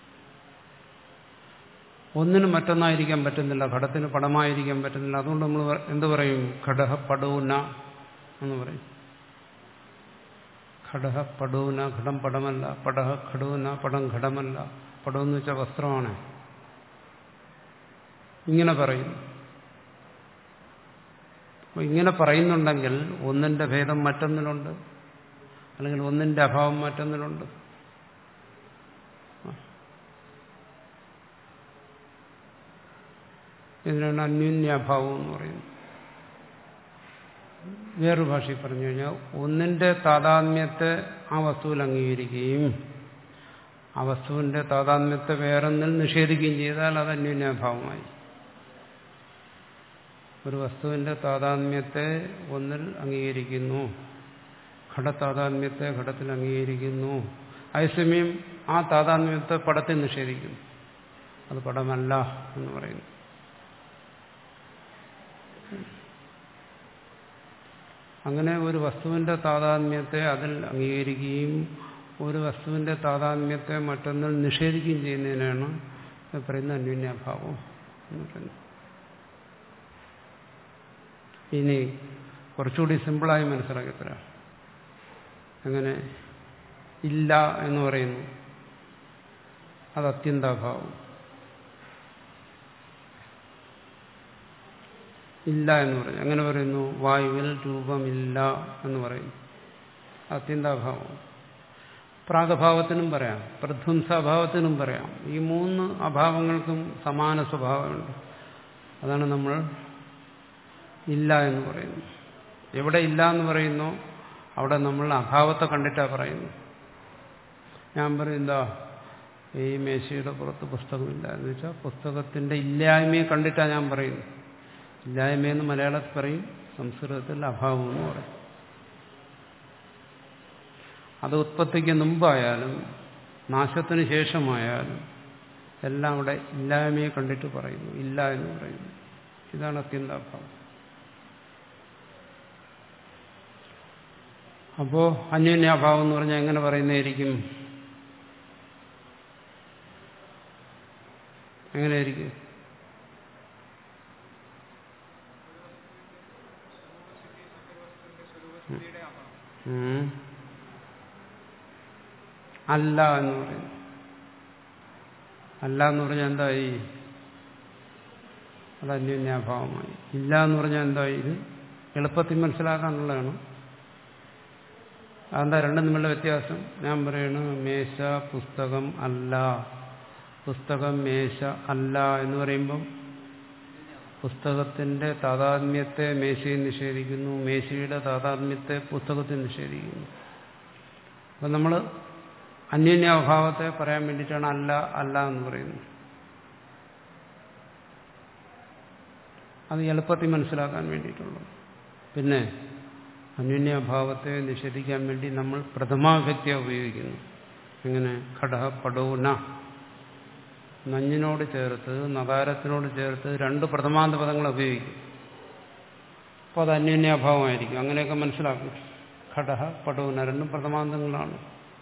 S1: ഒന്നിനും മറ്റൊന്നായിരിക്കാൻ പറ്റുന്നില്ല, ഘടത്തിന് പടമായിരിക്കാൻ പറ്റുന്നില്ല. അതുകൊണ്ട് നമ്മൾ എന്ത് പറയും? ഘടഹ പടൂന എന്ന് പറയും. ഘടഹ പടൂന, ഘടം പടമല്ല. പടഹ ഘടൂന, പടം ഘടമല്ല. പടം എന്ന് വെച്ചാൽ വസ്ത്രമാണ്. ഇങ്ങനെ പറയും. ഇങ്ങനെ പറയുന്നുണ്ടെങ്കിൽ ഒന്നിന്റെ ഭേദം മറ്റൊന്നിലുണ്ട്, അല്ലെങ്കിൽ ഒന്നിന്റെ അഭാവം മറ്റൊന്നിലുണ്ട്. ഇതിനാണ് അന്യോന്യാഭാവം എന്ന് പറയുന്നത്. വേറൊരു ഭാഷയിൽ പറഞ്ഞു കഴിഞ്ഞാൽ ഒന്നിന്റെ താദാത്മ്യത്തെ ആ വസ്തുവിൽ അംഗീകരിക്കുകയും ആ വസ്തുവിന്റെ താദാത്മ്യത്തെ വേറൊന്നിൽ നിഷേധിക്കുകയും ചെയ്താൽ അത് അന്യോന്യാഭാവമായി. ഒരു വസ്തുവിന്റെ താദാത്മ്യത്തെ ഒന്നിൽ അംഗീകരിക്കുന്നു, ഘടതാദാത്മ്യത്തെ ഘടത്തിൽ അംഗീകരിക്കുന്നു. അതേസമയം ആ താദാത്മ്യത്തെ പടത്തിൽ നിഷേധിക്കുന്നു, അത് പടമല്ല എന്ന് പറയുന്നു. അങ്ങനെ ഒരു വസ്തുവിന്റെ താദാത്മ്യത്തെ അതിൽ അംഗീകരിക്കുകയും ഒരു വസ്തുവിന്റെ താദാത്മ്യത്തെ മറ്റൊന്നിൽ നിഷേധിക്കുകയും ചെയ്യുന്നതിനാണ് പറയുന്ന അന്യോന്യാഭാവം എന്ന് പറയുന്നത്. ഇനി കുറച്ചുകൂടി സിമ്പിളായി മനസ്സിലാക്കി തരാം. അങ്ങനെ ഇല്ല എന്ന് പറയുന്നു, അത് അത്യന്താഭാവം. ഇല്ല എന്ന് പറയും. അങ്ങനെ പറയുന്നു, വായുവിൽ രൂപമില്ല എന്ന് പറയും, അത്യന്താഭാവം. പ്രാഗഭാവത്തിനും പറയാം, പ്രധ്വംസാഭാവത്തിനും പറയാം. ഈ മൂന്ന് അഭാവങ്ങൾക്കും സമാന സ്വഭാവമുണ്ട്. അതാണ് നമ്മൾ ഇല്ല എന്ന് പറയുന്നു. എവിടെ ഇല്ല എന്ന് പറയുന്നോ അവിടെ നമ്മൾ അഭാവത്തെ കണ്ടിട്ടാണ് പറയുന്നു. ഞാൻ പറയും, എന്താ ഈ മേശയുടെ പുറത്ത് പുസ്തകമില്ല എന്ന് വെച്ചാൽ പുസ്തകത്തിന്റെ ഇല്ലായ്മയെ കണ്ടിട്ടാണ് ഞാൻ പറയുന്നു. ഇല്ലായ്മയെന്ന് മലയാളത്തിൽ പറയും, സംസ്കൃതത്തിൽ അഭാവം എന്ന് പറയും. അത് ഉത്പത്തിക്ക് മുമ്പായാലും നാശത്തിന് ശേഷമായാലും എല്ലാം അവിടെ ഇല്ലായ്മയെ കണ്ടിട്ട് പറയുന്നു, ഇല്ല എന്ന് പറയുന്നു. ഇതാണ് അത്യന്താഭാവം. അപ്പോ അന്യോന്യാഭാവം എന്ന് പറഞ്ഞാൽ എങ്ങനെ പറയുന്നതായിരിക്കും? എങ്ങനെയായിരിക്കും? അല്ല എന്ന് പറയുന്നു. അല്ല എന്ന് പറഞ്ഞാൽ എന്തായി? അത് അന്യോന്യാഭാവമായി. ഇല്ല എന്ന് പറഞ്ഞാൽ എന്തായി? ഇത് എളുപ്പത്തിൽ മനസ്സിലാക്കാനുള്ളതാണ്. അതെന്താ രണ്ടും തമ്മിലുള്ള വ്യത്യാസം? ഞാൻ പറയണു, മേശ പുസ്തകം അല്ല, പുസ്തകം മേശ അല്ല എന്ന് പറയുമ്പം പുസ്തകത്തിന്റെ താദാത്മ്യത്തെ മേശയിൽ നിഷേധിക്കുന്നു, മേശയുടെ താദാത്മ്യത്തെ പുസ്തകത്തിൽ നിഷേധിക്കുന്നു. അപ്പം നമ്മൾ അന്യോന്യാഭാവത്തെ പറയാൻ വേണ്ടിയിട്ടാണ് അല്ല അല്ല എന്ന് പറയുന്നത്. അത് എളുപ്പത്തിൽ മനസ്സിലാക്കാൻ വേണ്ടിയിട്ടുള്ളത്. പിന്നെ അന്യോന്യാഭാവത്തെ നിഷേധിക്കാൻ വേണ്ടി നമ്മൾ പ്രഥമാവിഭക്തിയെ ഉപയോഗിക്കുന്നു. എങ്ങനെ? ഘട പടോന, നഞ്ഞിനോട് ചേർത്ത് നകാരത്തിനോട് ചേർത്ത് രണ്ട് പ്രഥമാന്ത പദങ്ങൾ ഉപയോഗിക്കും. അപ്പോൾ അത് അന്യോന്യാഭാവമായിരിക്കും. അങ്ങനെയൊക്കെ മനസ്സിലാക്കും. ഘട പടോന രണ്ടും പ്രഥമാന്തങ്ങളാണ്.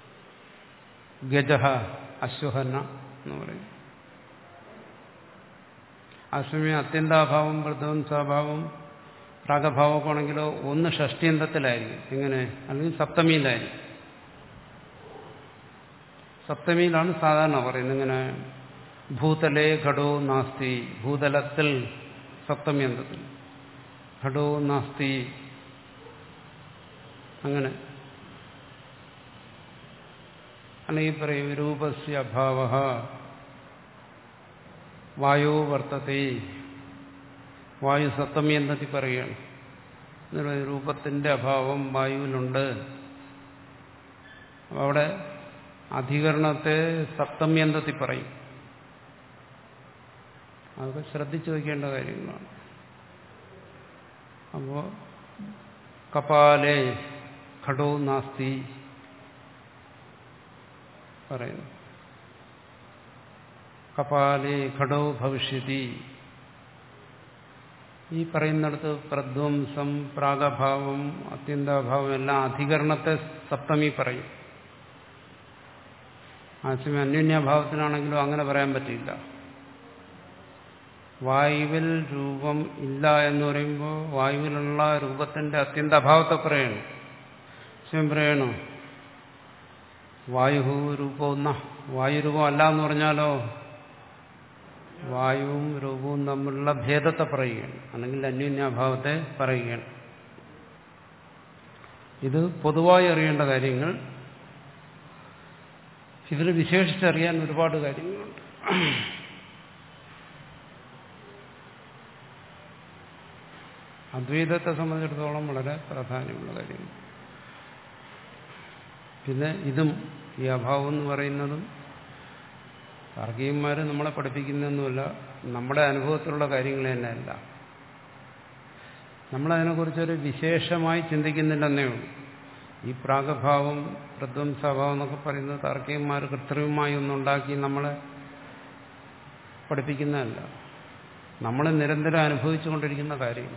S1: ഗജഹ അശ്വഹന എന്ന് പറയും. അശ്വമി അത്യന്താഭാവം പ്രധ്വംസാഭാവം പ്രാഗഭാവമൊക്കെ ആണെങ്കിലോ ഒന്ന് ഷഷ്ടിയന്തത്തിലായിരിക്കും. എങ്ങനെ? അല്ലെങ്കിൽ സപ്തമിയിലായിരിക്കും. സപ്തമിയിലാണ് സാധാരണ പറയുന്നത്. ഇങ്ങനെ ഭൂതലേ ഘടോ നാസ്തി, ഭൂതലത്തിൽ സപ്തമിയന്തത്തിൽ, ഘടോ നാസ്തി, അങ്ങനെ. അല്ലെങ്കിൽ പറയും രൂപസ്യ അഭാവഃ വായോ വർത്തത്തെ, വായു സപ്തമിയന്തത്തിൽ പറയുകയാണ്. രൂപത്തിന്റെ അഭാവം വായുവിലുണ്ട്. അവിടെ അധികരണത്തെ സപ്തമ്യന്തത്തിൽ പറയും. അതൊക്കെ ശ്രദ്ധിച്ചു വയ്ക്കേണ്ട കാര്യങ്ങളാണ്. അപ്പോ കപാലേ ഘടോ നാസ്തി പറയുന്നു. കപാലേ ഘടോ ഭവിഷ്യതി. ഈ പറയുന്നിടത്ത് പ്രധ്വംസം, പ്രാഗഭാവം, അത്യന്താഭാവം എല്ലാം അധികരണത്തെ സപ്തമി പറയും. ആശയം അന്യോന്യാഭാവത്തിനാണെങ്കിലും അങ്ങനെ പറയാൻ പറ്റില്ല. വായുവിൽ രൂപം ഇല്ല എന്ന് പറയുമ്പോൾ വായുവിലുള്ള രൂപത്തിന്റെ അത്യന്താഭാവത്തെ പറയണം. ശിവൻ പറയണോ വായു രൂപം വായുരൂപം അല്ല എന്ന് പറഞ്ഞാലോ വായുവും രൂപവും തമ്മിലുള്ള ഭേദത്തെ പറയുകയാണ്, അല്ലെങ്കിൽ അന്യോന്യാഭാവത്തെ പറയുകയാണ്. ഇത് പൊതുവായി അറിയേണ്ട കാര്യങ്ങൾ. ഇതിൽ വിശേഷിച്ചറിയാൻ ഒരുപാട് കാര്യങ്ങളുണ്ട്. അദ്വൈതത്തെ സംബന്ധിച്ചിടത്തോളം വളരെ പ്രാധാന്യമുള്ള കാര്യങ്ങൾ. പിന്നെ ഇതും ഈ അഭാവം എന്ന് പറയുന്നതും താർക്കികന്മാർ നമ്മളെ പഠിപ്പിക്കുന്നൊന്നുമില്ല, നമ്മുടെ അനുഭവത്തിലുള്ള കാര്യങ്ങൾ തന്നെയല്ല. നമ്മളതിനെക്കുറിച്ചൊരു വിശേഷമായി ചിന്തിക്കുന്നില്ലെന്നേ ഉള്ളൂ. ഈ പ്രാഗഭാവം, പ്രധ്വംസാഭാവം എന്നൊക്കെ പറയുന്നത് താർക്കികന്മാർ കൃത്രിമമായി ഒന്നുണ്ടാക്കി നമ്മളെ പഠിപ്പിക്കുന്നതല്ല. നമ്മൾ നിരന്തരം അനുഭവിച്ചുകൊണ്ടിരിക്കുന്ന കാര്യം.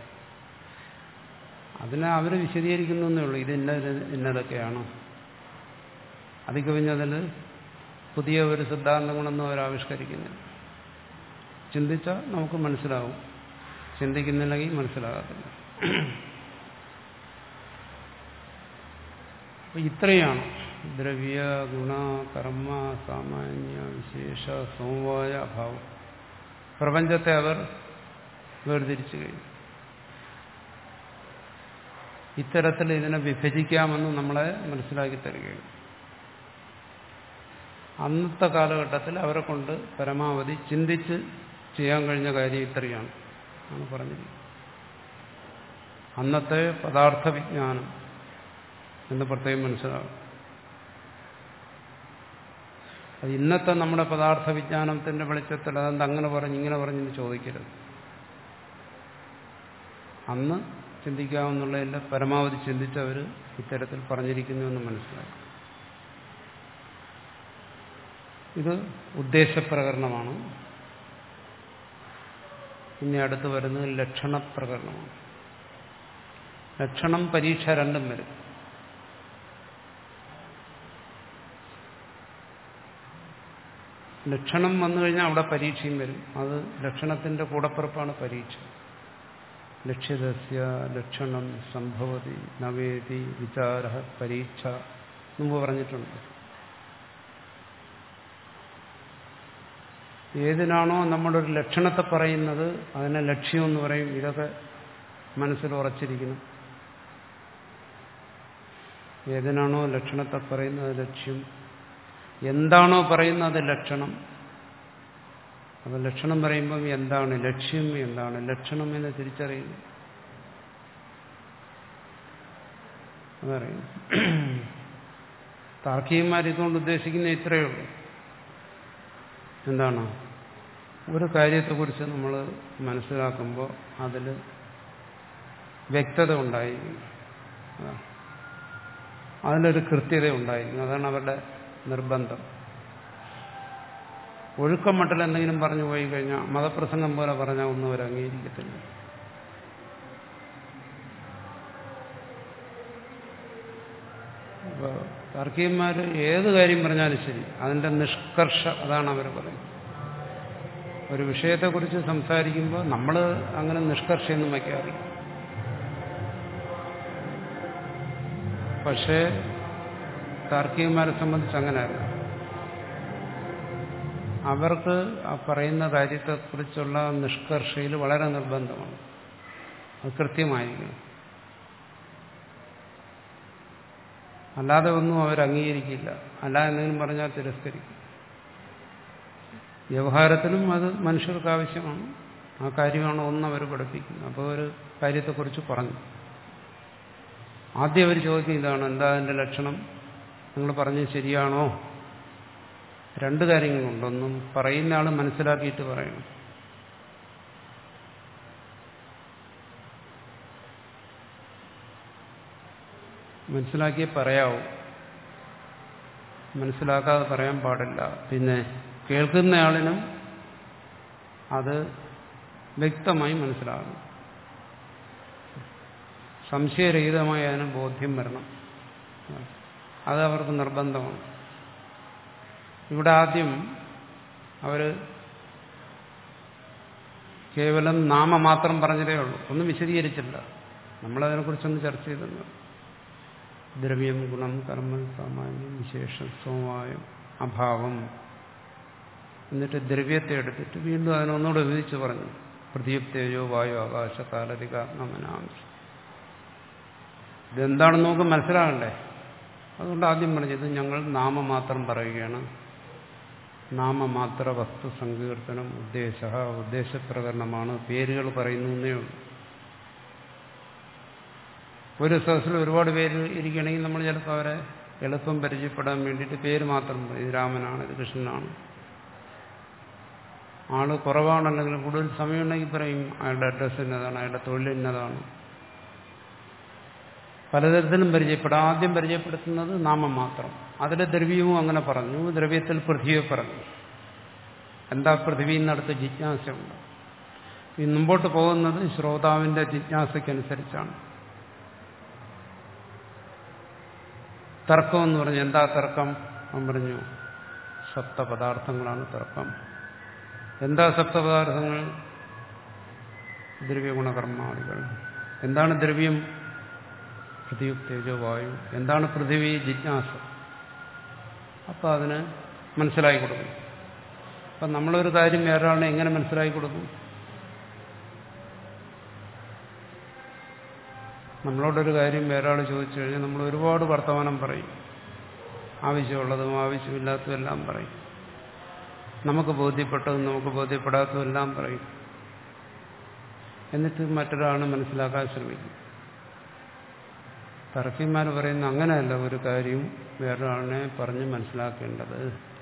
S1: അതിനെ അവർ വിശദീകരിക്കുന്നേ ഉള്ളൂ. ഇത് ഇന്ന ഇന്നതൊക്കെയാണ്. അത് കവിഞ്ഞതിൽ പുതിയ ഒരു സിദ്ധാന്തങ്ങളൊന്നും അവർ ആവിഷ്കരിക്കുന്നില്ല. ചിന്തിച്ചാൽ നമുക്ക് മനസ്സിലാവും, ചിന്തിക്കുന്നില്ലെങ്കിൽ മനസ്സിലാകത്തില്ല. അപ്പൊ ഇത്രയാണ് ദ്രവ്യ ഗുണ കർമ്മ സാമാന്യ വിശേഷ സമവായ അഭാവം. പ്രപഞ്ചത്തെ അവർ വേർതിരിച്ചു കഴിഞ്ഞു. ഇത്തരത്തിൽ ഇതിനെ വിഭജിക്കാമെന്ന് നമ്മളെ മനസ്സിലാക്കി തരികയാണ്. അന്നത്തെ കാലഘട്ടത്തിൽ അവരെ കൊണ്ട് പരമാവധി ചിന്തിച്ച് ചെയ്യാൻ കഴിഞ്ഞ കാര്യം ഇത്രയാണ് ആണ് പറഞ്ഞത്. അന്നത്തെ പദാർത്ഥ വിജ്ഞാനം എന്ന് പ്രത്യേകം മനസ്സിലാകും. അത് ഇന്നത്തെ നമ്മുടെ പദാർത്ഥ വിജ്ഞാനത്തിന്റെ വെളിച്ചത്തിൽ അതെന്ത് അങ്ങനെ പറഞ്ഞ് ഇങ്ങനെ പറഞ്ഞെന്ന് ചോദിക്കരുത്. അന്ന് ചിന്തിക്കാവുന്നതിന്റെ പരമാവധി ചിന്തിച്ചവർ ഇത്തരത്തിൽ പറഞ്ഞിരിക്കുന്നുവെന്ന് മനസ്സിലാക്കും. ഇത് ഉദ്ദേശപ്രകരണമാണ്. ഇനി അടുത്ത് വരുന്നത് ലക്ഷണപ്രകരണമാണ്. ലക്ഷണം പരീക്ഷ രണ്ടും വരും. ലക്ഷണം വന്നു കഴിഞ്ഞാൽ അവിടെ പരീക്ഷയും വരും. അത് ലക്ഷണത്തിന്റെ കൂടപ്പിറപ്പാണ് പരീക്ഷ. ലക്ഷ്യതസ്യ ലക്ഷണം സംഭവതി നവേതി വിചാര പരീക്ഷ മുമ്പ് പറഞ്ഞിട്ടുണ്ട്. ഏതിനാണോ നമ്മളൊരു ലക്ഷണത്തെ പറയുന്നത് അതിനെ ലക്ഷ്യമെന്ന് പറയും. ഇതൊക്കെ മനസ്സിൽ ഉറച്ചിരിക്കണം. ഏതിനാണോ ലക്ഷണത്തെ പറയുന്നത് ലക്ഷ്യം, എന്താണോ പറയുന്നത് ലക്ഷണം. അപ്പൊ ലക്ഷണം പറയുമ്പം എന്താണ് ലക്ഷ്യം, എന്താണ് ലക്ഷണം എന്ന് തിരിച്ചറിയുന്നു. അതറിയും. താർക്കികന്മാർ ഇതുകൊണ്ട് ഉദ്ദേശിക്കുന്ന ഇത്രയേ ഉള്ളൂ. എന്താണ്? ഒരു കാര്യത്തെക്കുറിച്ച് നമ്മൾ മനസ്സിലാക്കുമ്പോൾ അതിൽ വ്യക്തത ഉണ്ടായിരിക്കും, അതിലൊരു കൃത്യത ഉണ്ടായിരിക്കും. അതാണ് അവരുടെ നിർബന്ധം. ഒഴുക്കം മട്ടിൽ എന്തെങ്കിലും പറഞ്ഞു പോയി കഴിഞ്ഞാൽ മതപ്രസംഗം പോലെ പറഞ്ഞാൽ ഒന്നും അവർ അംഗീകരിക്കത്തില്ല. അപ്പോൾ താർക്കികന്മാർ ഏത് കാര്യം പറഞ്ഞാലും ശരി അതിൻ്റെ നിഷ്കർഷ അതാണ് അവർ പറയുന്നത്. ഒരു വിഷയത്തെക്കുറിച്ച് സംസാരിക്കുമ്പോൾ നമ്മൾ അങ്ങനെ നിഷ്കർഷയൊന്നും വയ്ക്കാറില്ല. പക്ഷേ താർക്കികന്മാരെ സംബന്ധിച്ച് അങ്ങനെയല്ല. അവർക്ക് ആ പറയുന്ന കാര്യത്തെക്കുറിച്ചുള്ള നിഷ്കർഷയിൽ വളരെ നിർബന്ധമാണ്. അത് കൃത്യമായിരിക്കണം. അല്ലാതെ ഒന്നും അവർ അംഗീകരിക്കില്ല. അല്ല എന്തെങ്കിലും പറഞ്ഞാൽ തിരസ്കരിക്കും. വ്യവഹാരത്തിലും അത് മനുഷ്യർക്ക് ആവശ്യമാണ്. ആ കാര്യമാണ് ഒന്ന് അവർ പഠിപ്പിക്കുന്നത്. അപ്പോൾ ഒരു കാര്യത്തെക്കുറിച്ച് പറഞ്ഞു. ആദ്യം അവർ ചോദിക്കും, ഇതാണ് എന്താ അതിൻ്റെ ലക്ഷണം, നിങ്ങൾ പറഞ്ഞത് ശരിയാണോ? രണ്ട് കാര്യങ്ങളുണ്ട്. ഒന്നും പറയുന്ന ആൾ മനസ്സിലാക്കിയിട്ട് പറയണം. മനസ്സിലാക്കിയേ പറയാവൂ, മനസ്സിലാക്കാതെ പറയാൻ പാടില്ല. പിന്നെ കേൾക്കുന്നയാളിനും അത് വ്യക്തമായി മനസ്സിലാകണം. സംശയരഹിതമായി അതിന് ബോധ്യം വരണം. അത് അവർക്ക് നിർബന്ധമാണ്. ഇവിടെ ആദ്യം അവർ കേവലം നാമം മാത്രം പറഞ്ഞതേ ഉള്ളൂ, ഒന്നും വിശദീകരിച്ചില്ല. നമ്മളതിനെക്കുറിച്ചൊന്ന് ചർച്ച ചെയ്തെന്ന്. ദ്രവ്യം, ഗുണം, കർമ്മം, സാമാന്യം, വിശേഷം, സമവായം, അഭാവം. എന്നിട്ട് ദ്രവ്യത്തെ എടുത്തിട്ട് വീണ്ടും അതിനൊന്നുകൂടെ വിധിച്ചു പറഞ്ഞു. പൃഥ്വിതേജോ വായു ആകാശ കാലതികാത്മനാംശം. ഇതെന്താണെന്ന് നമുക്ക് മനസ്സിലാകണ്ടേ? അതുകൊണ്ട് ആദ്യം പറഞ്ഞത് ഞങ്ങൾ നാമമാത്രം പറയുകയാണ്. നാമമാത്ര വസ്തു സങ്കീർത്തനം ഉദ്ദേശ ഉദ്ദേശപ്രകരണമാണ്. പേരുകൾ പറയുന്നു എന്നേ ഉള്ളൂ. ഒരു സദസ്സിൽ ഒരുപാട് പേര് ഇരിക്കണമെങ്കിൽ നമ്മൾ ചിലപ്പോൾ അവരെ എളുപ്പം പരിചയപ്പെടാൻ വേണ്ടിയിട്ട് പേര് മാത്രം പറയും. ഇത് രാമനാണ്, ഇത് കൃഷ്ണനാണ്. ആള് കുറവാണല്ലെങ്കിൽ കൂടുതൽ സമയമുണ്ടെങ്കിൽ പറയും അയാളുടെ അഡ്രസ്സ് ഇന്നതാണ്, അയാളുടെ തൊഴിൽ ഇന്നതാണ്. പലതരത്തിലും പരിചയപ്പെടാം. ആദ്യം പരിചയപ്പെടുത്തുന്നത് നാമം മാത്രം. അതിലെ ദ്രവ്യവും അങ്ങനെ പറഞ്ഞു. ദ്രവ്യത്തിൽ പൃഥ്വിയെ പറഞ്ഞു. എന്താ പൃഥ്വി എന്നടുത്ത് ജിജ്ഞാസയുണ്ട്. ഈ മുമ്പോട്ട് പോകുന്നത് ശ്രോതാവിന്റെ ജിജ്ഞാസയ്ക്കനുസരിച്ചാണ്. തർക്കം എന്ന് പറഞ്ഞു. എന്താ തർക്കം? അവൻ പറഞ്ഞു സപ്തപദാർത്ഥങ്ങളാണ് തർക്കം. എന്താ സപ്തപദാർത്ഥങ്ങൾ? ദ്രവ്യഗുണകർമാദികൾ. എന്താണ് ദ്രവ്യം? പൃഥ്വി തേജോ വായു. എന്താണ് പൃഥിവി? ജിജ്ഞാസ. അപ്പം അതിന് മനസ്സിലാക്കി കൊടുക്കും. അപ്പം നമ്മളൊരു കാര്യം വേറൊരാളിനെ എങ്ങനെ മനസ്സിലാക്കി കൊടുക്കും? നമ്മളോടൊരു കാര്യം വേറൊരാൾ ചോദിച്ചു കഴിഞ്ഞാൽ നമ്മൾ ഒരുപാട് വർത്തമാനം പറയും. ആവശ്യമുള്ളതും ആവശ്യമില്ലാത്തതും എല്ലാം പറയും. നമുക്ക് ബോധ്യപ്പെട്ടതും നമുക്ക് ബോധ്യപ്പെടാത്തതും എല്ലാം പറയും. എന്നിട്ട് മറ്റൊരാളിനെ മനസ്സിലാക്കാൻ ശ്രമിക്കും. തർക്കിന്മാർ പറയുന്ന അങ്ങനെയല്ല ഒരു കാര്യം വേറൊരാളിനെ പറഞ്ഞ് മനസ്സിലാക്കേണ്ടത്.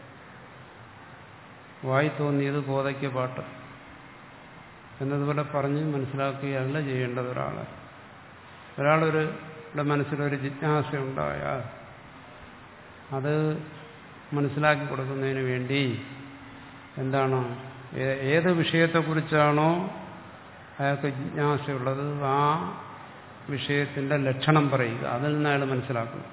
S1: വായി തോന്നിയത് കോതയ്ക്ക് പാട്ട് എന്നതുപോലെ പറഞ്ഞ് മനസ്സിലാക്കുകയല്ല ചെയ്യേണ്ടത്. ഒരാളെ ഒരാളൊരു മനസ്സിലൊരു ജിജ്ഞാസ ഉണ്ടായാൽ അത് മനസ്സിലാക്കി കൊടുക്കുന്നതിന് വേണ്ടി എന്താണ്, ഏത് വിഷയത്തെക്കുറിച്ചാണോ അയാൾക്ക് ജിജ്ഞാസയുള്ളത് ആ വിഷയത്തിന്റെ ലക്ഷണം പറയുക. അതിൽ നിന്ന് അയാൾ മനസ്സിലാക്കണം.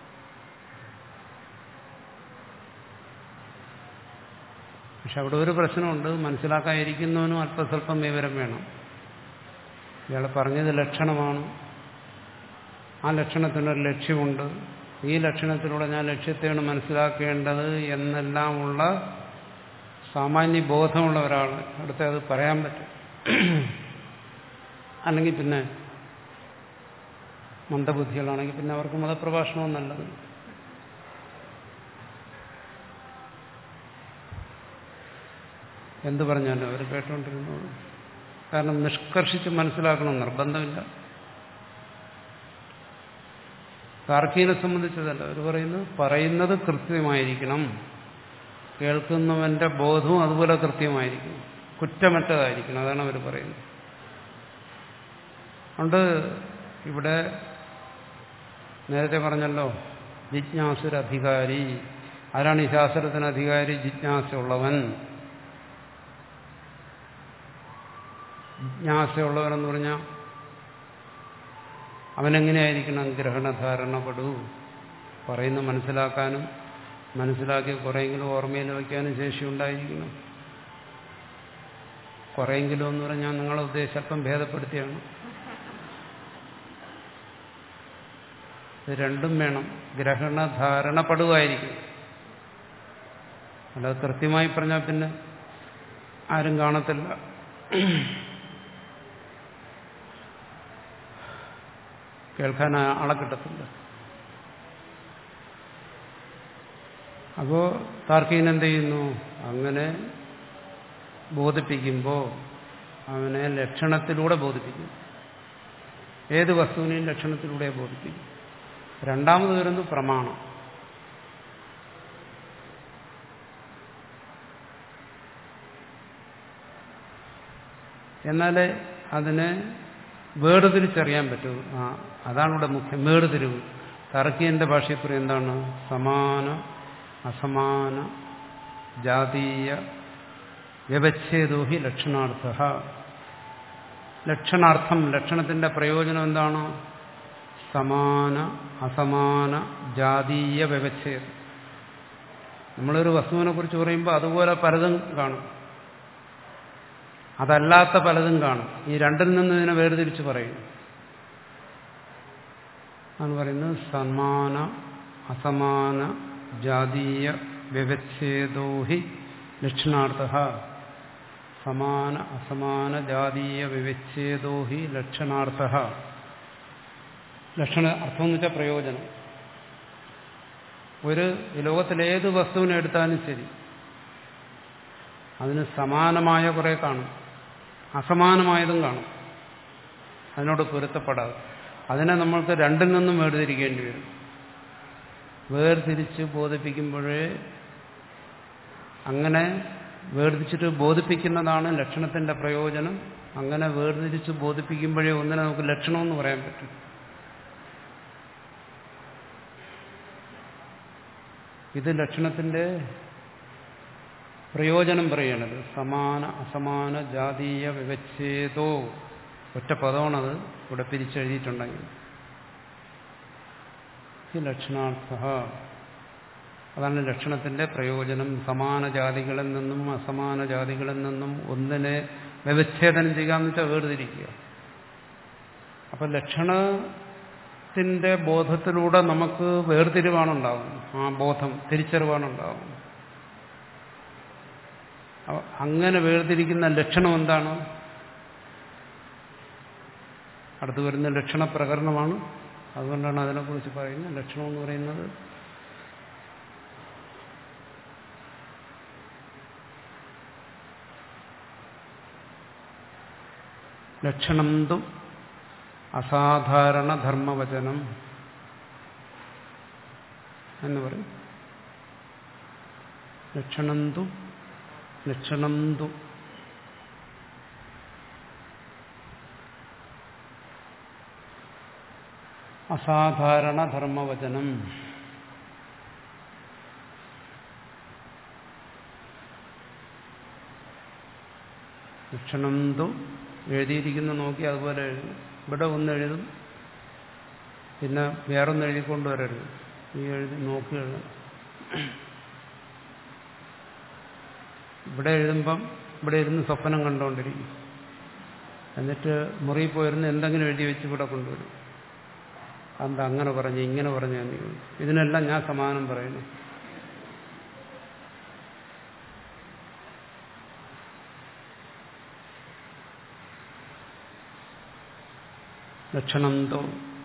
S1: പക്ഷെ അവിടെ ഒരു പ്രശ്നമുണ്ട്. മനസ്സിലാക്കാതിരിക്കുന്നവനും അല്പസ്വല്പം വിവരം വേണം. ഇയാൾ പറഞ്ഞത് ലക്ഷണമാണ്. ആ ലക്ഷണത്തിനൊരു ലക്ഷ്യമുണ്ട്. ഈ ലക്ഷണത്തിലൂടെ ഞാൻ ലക്ഷ്യത്തെയാണ് മനസ്സിലാക്കേണ്ടത് എന്നെല്ലാമുള്ള സാമാന്യ ബോധമുള്ള ഒരാൾ അടുത്ത് അത് പറയാൻ പറ്റും. അല്ലെങ്കിൽ പിന്നെ മന്ദബുദ്ധികളാണെങ്കിൽ പിന്നെ അവർക്ക് മതപ്രഭാഷണവും നല്ലത്. എന്തു പറഞ്ഞാലും അവർ കേട്ടുകൊണ്ടിരുന്നു. കാരണം നിഷ്കർഷിച്ച് മനസ്സിലാക്കണം, നിർബന്ധമില്ല. താർക്കികനെ സംബന്ധിച്ചതല്ല. അവർ പറയുന്നത് പറയുന്നത് കൃത്യമായിരിക്കണം, കേൾക്കുന്നവന്റെ ബോധവും അതുപോലെ കൃത്യമായിരിക്കണം, കുറ്റമറ്റതായിരിക്കണം. അതാണ് അവർ പറയുന്നത്. അതുകൊണ്ട് ഇവിടെ നേരത്തെ പറഞ്ഞല്ലോ ജിജ്ഞാസുരധികാരി. ആരാണ് ഈ ശാസ്ത്രത്തിന് അധികാരി? ജിജ്ഞാസയുള്ളവൻ. ജിജ്ഞാസയുള്ളവനെന്ന് പറഞ്ഞാൽ അവനെങ്ങനെയായിരിക്കണം? ഗ്രഹണധാരണപ്പെടൂ. പറയുന്ന മനസ്സിലാക്കാനും മനസ്സിലാക്കി കുറേയെങ്കിലും ഓർമ്മയിൽ വയ്ക്കാനും ശേഷി ഉണ്ടായിരിക്കണം. കുറേയെങ്കിലും എന്ന് പറഞ്ഞാൽ നിങ്ങളെ ഉദ്ദേശം അല്പം ഭേദപ്പെടുത്തിയാണ്. ഇത് രണ്ടും വേണം. ഗ്രഹണധാരണ പടുവായിരിക്കും. അല്ലാതെ കൃത്യമായി പറഞ്ഞാൽ പിന്നെ ആരും കാണത്തില്ല. കേൾക്കാൻ ആളെ കിട്ടത്തില്ല. അപ്പോ താർക്കികൻ എന്ത് ചെയ്യുന്നു? അങ്ങനെ ബോധിപ്പിക്കുമ്പോൾ അവനെ ലക്ഷണത്തിലൂടെ ബോധിപ്പിക്കും. ഏത് വസ്തുവിനെയും ലക്ഷണത്തിലൂടെ ബോധിപ്പിക്കും. രണ്ടാമത് വരുന്നു പ്രമാണം. എന്നാലേ അതിനെ വേർതിരിച്ചറിയാൻ പറ്റൂ. ആ അതാണ് ഇവിടെ മുഖ്യം, വേർതിരിവ്. താർക്കികന്റെ ഭാഷയിൽ പറയും എന്താണ്? സമാന അസമാന ജാതീയ വ്യവച്ഛേദോ ഹി ലക്ഷണാർത്ഥ. ലക്ഷണാർത്ഥം, ലക്ഷണത്തിന്റെ പ്രയോജനം എന്താണ്? സമാന അസമാന ജാതീയ വ്യവച്ഛേദം. നമ്മളൊരു വസ്തുവിനെ കുറിച്ച് പറയുമ്പോൾ അതുപോലെ പലതും കാണും, അതല്ലാത്ത പലതും കാണും. ഈ രണ്ടിൽ നിന്ന് ഇതിനെ വേർതിരിച്ച് പറയും. ആണ് പറയുന്നത് സമാന അസമാന ജാതീയ വ്യവച്ഛേദോ ഹി ലക്ഷണാർത്ഥ. സമാന അസമാന ജാതീയ വ്യവച്ഛേദോ ഹി ലക്ഷണാർത്ഥ. ലക്ഷണ അർത്ഥം എന്ന് വെച്ചാൽ പ്രയോജനം. ഒരു ലോകത്തിലേത് വസ്തുവിനെ എടുത്താലും ശരി, അതിന് സമാനമായ കുറെ കാണും, അസമാനമായതും കാണും, അതിനോട് പൊരുത്തപ്പെടാതെ. അതിനെ നമ്മൾക്ക് രണ്ടിൽ നിന്നും വേർതിരിക്കേണ്ടി വരും. വേർതിരിച്ച് ബോധിപ്പിക്കുമ്പോഴേ, അങ്ങനെ വേർതിരിച്ചിട്ട് ബോധിപ്പിക്കുന്നതാണ് ലക്ഷണത്തിന്റെ പ്രയോജനം. അങ്ങനെ വേർതിരിച്ച് ബോധിപ്പിക്കുമ്പോഴേ ഒന്നിനെ നമുക്ക് ലക്ഷണമെന്ന് പറയാൻ പറ്റും. ഇത് ലക്ഷണത്തിന്റെ പ്രയോജനം പറയണത്. സമാന അസമാന ജാതീയ വിവച്ഛേദോ, ഒറ്റ പദമാണത് ഇവിടെ പിരിച്ചെഴുതിയിട്ടുണ്ടെങ്കിൽ. ലക്ഷണാർത്ഥ, അതാണ് ലക്ഷണത്തിന്റെ പ്രയോജനം. സമാന ജാതികളിൽ നിന്നും അസമാന ജാതികളിൽ നിന്നും ഒന്നിനെ വ്യവച്ഛേദനം ചെയ്യാന്ന് വെച്ചാൽ വേർതിരിക്കുക. അപ്പൊ ലക്ഷണത്തിന്റെ ബോധത്തിലൂടെ നമുക്ക് വേർതിരിവാണുണ്ടാവും, ആ ബോധം തിരിച്ചറിവാണുണ്ടാവും. അങ്ങനെ വേർതിരിക്കുന്ന ലക്ഷണം എന്താണ്? അടുത്ത് വരുന്ന ലക്ഷണ പ്രകരണമാണ്. അതുകൊണ്ടാണ് അതിനെക്കുറിച്ച് പറയുന്നത്. ലക്ഷണം എന്ന് പറയുന്നത് ലക്ഷണം തു അസാധാരണ ധർമ്മവചനം എന്ന് പറയും. ലക്ഷണം തു ലക്ഷണം തു അസാധാരണ ധർമ്മവചനം. ലക്ഷണം തു എഴുതിയിരിക്കുന്ന നോക്കി അതുപോലെ എഴുതും. ഇവിടെ ഒന്ന് എഴുതും, പിന്നെ വേറൊന്ന് എഴുതിക്കൊണ്ടുവരരുത്. ഈ എഴുതി നോക്കി എഴുതണം. ഇവിടെ എഴുതുമ്പം ഇവിടെ ഇരുന്ന് സ്വപ്നം കണ്ടുകൊണ്ടിരിക്കും. എന്നിട്ട് മുറിയിൽ പോയിരുന്ന് എന്തെങ്കിലും എഴുതി വെച്ച് ഇവിടെ കൊണ്ടുവരും. അതെന്താ അങ്ങനെ പറഞ്ഞു ഇങ്ങനെ പറഞ്ഞു എന്ന് ചോദിച്ചു. ഇതിനെല്ലാം ഞാൻ സമാനം പറയുന്നു. ലക്ഷണം തോ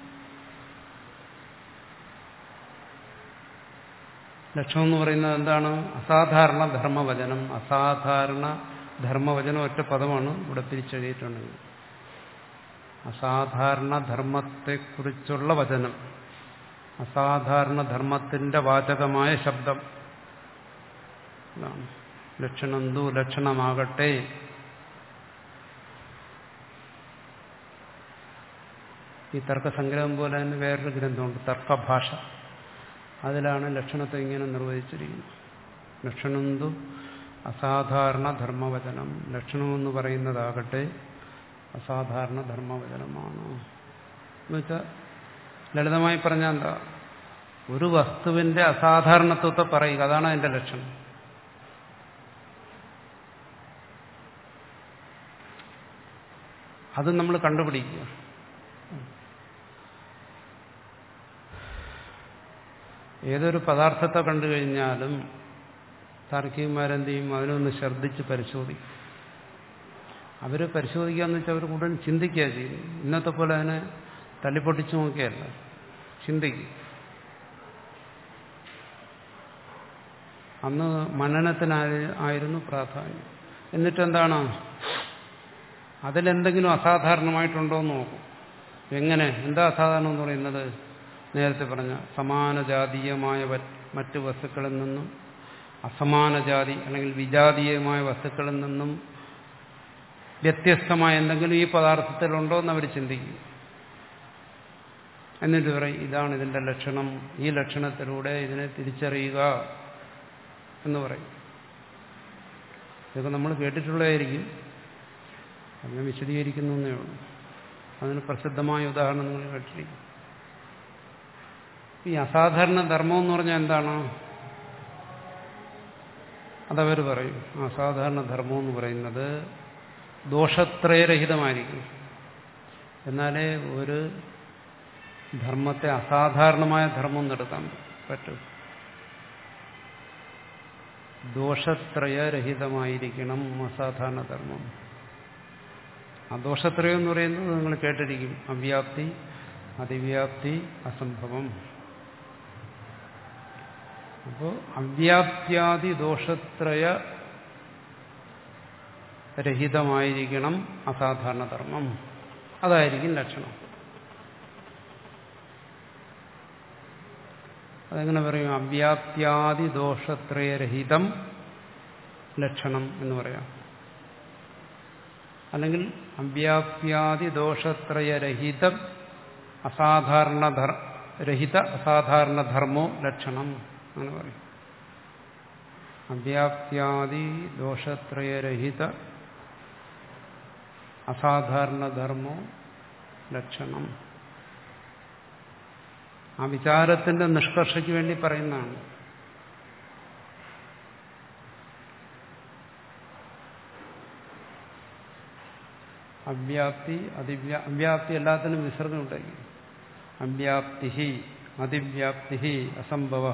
S1: ലക്ഷണം എന്ന് പറയുന്നത് എന്താണ്? അസാധാരണ ധർമ്മവചനം. അസാധാരണ ധർമ്മവചനം ഒറ്റ പദമാണ് ഇവിടെ തിരിച്ചെഴുതിയിട്ടുണ്ടെങ്കിൽ. അസാധാരണ ധർമ്മത്തെക്കുറിച്ചുള്ള വചനം, അസാധാരണ ധർമ്മത്തിന്റെ വാചകമായ ശബ്ദം. ലക്ഷണം തു ലക്ഷണമാകട്ടെ. ഈ തർക്കസംഗ്രഹം പോലെ തന്നെ വേറൊരു ഗ്രന്ഥമുണ്ട്, തർക്കഭാഷ. അതിലാണ് ലക്ഷണത്തെ ഇങ്ങനെ നിർവചിച്ചിരിക്കുന്നത്. ലക്ഷണം തു അസാധാരണ ധർമ്മവചനം. ലക്ഷണമെന്ന് പറയുന്നതാകട്ടെ അസാധാരണ ധർമ്മവചനമാണ് എന്ന് വെച്ചാൽ, ലളിതമായി പറഞ്ഞാൽ എന്താ? ഒരു വസ്തുവിന്റെ അസാധാരണത്വത്തെ പറയുക, അതാണ് അതിന്റെ ലക്ഷണം. അത് നമ്മൾ കണ്ടുപിടിക്കുക. ഏതൊരു പദാർത്ഥത്തെ കണ്ടു കഴിഞ്ഞാലും താർക്കികന്മാരെന്ത് ചെയ്യും? അതിനൊന്ന് ശ്രദ്ധിച്ച് പരിശോധിക്കും. അവർ പരിശോധിക്കാന്ന് വെച്ചാൽ അവർ കൂടുതൽ ചിന്തിക്കുക ചെയ്യും. ഇന്നത്തെ പോലെ അതിനെ തല്ലിപ്പൊട്ടിച്ചു നോക്കിയല്ല, ചിന്തിക്കും. അന്ന് മനനത്തിനായിരുന്നു പ്രാധാന്യം. എന്നിട്ടെന്താണ്, അതിലെന്തെങ്കിലും അസാധാരണമായിട്ടുണ്ടോ എന്ന് നോക്കും. എങ്ങനെ, എന്താ അസാധാരണം എന്ന് പറയുന്നത്? നേരത്തെ പറഞ്ഞ സമാന ജാതീയമായ മറ്റു വസ്തുക്കളിൽ നിന്നും അസമാന ജാതി അല്ലെങ്കിൽ വിജാതീയമായ വസ്തുക്കളിൽ നിന്നും വ്യത്യസ്തമായ എന്തെങ്കിലും ഈ പദാർത്ഥത്തിലുണ്ടോ എന്ന് അവർ ചിന്തിക്കും. എന്നിട്ട് പറയും ഇതാണ് ഇതിന്റെ ലക്ഷണം, ഈ ലക്ഷണത്തിലൂടെ ഇതിനെ തിരിച്ചറിയുക എന്ന് പറയും. ഇതൊക്കെ നമ്മൾ കേട്ടിട്ടുള്ളതായിരിക്കും, അതിനെ വിശദീകരിക്കുന്നേ ഉള്ളൂ. അതിന് പ്രസിദ്ധമായ ഉദാഹരണം നിങ്ങൾ കേട്ടിരിക്കും. ഈ അസാധാരണ ധർമ്മം എന്ന് പറഞ്ഞാൽ എന്താണ്? അതവർ പറയും അസാധാരണ ധർമ്മം എന്ന് പറയുന്നത് ദോഷത്രയരഹിതമായിരിക്കും. എന്നാലേ ഒരു ധർമ്മത്തെ അസാധാരണമായ ധർമ്മം നടത്താൻ പറ്റും. ദോഷത്രയരഹിതമായിരിക്കണം അസാധാരണ ധർമ്മം. ആ ദോഷത്രയം എന്ന് പറയുന്നത് നിങ്ങൾ കേട്ടിരിക്കും. അവ്യാപ്തി, അതിവ്യാപ്തി, അസംഭവം. അപ്പോൾ അവ്യാപ്യാദി ദോഷത്രയ രഹിതമായിരിക്കണം അസാധാരണ ധർമ്മം. അതായിരിക്കും ലക്ഷണം. അതെങ്ങനെ പറയും? അവ്യാപ്യാദി ദോഷത്രയരഹിതം ലക്ഷണം എന്ന് പറയാം. അല്ലെങ്കിൽ അവ്യാപ്യാദി ദോഷത്രയരഹിതം അസാധാരണ രഹിത അസാധാരണ ധർമ്മോ ലക്ഷണം അങ്ങനെ പറയും. അവ്യാപ്യാദി ദോഷത്രയരഹിത അസാധാരണ ധർമ്മോ ലക്ഷണം. ആ വിചാരത്തിന്റെ നിഷ്കർഷയ്ക്ക് വേണ്ടി പറയുന്നതാണ്. അവ്യാപ്തി അതിവ്യാ അവ്യാപ്തി എല്ലാത്തിനും വിസർഗം ഉണ്ടായി. അവ്യാപ്തി അതിവ്യാപ്തി അസംഭവ.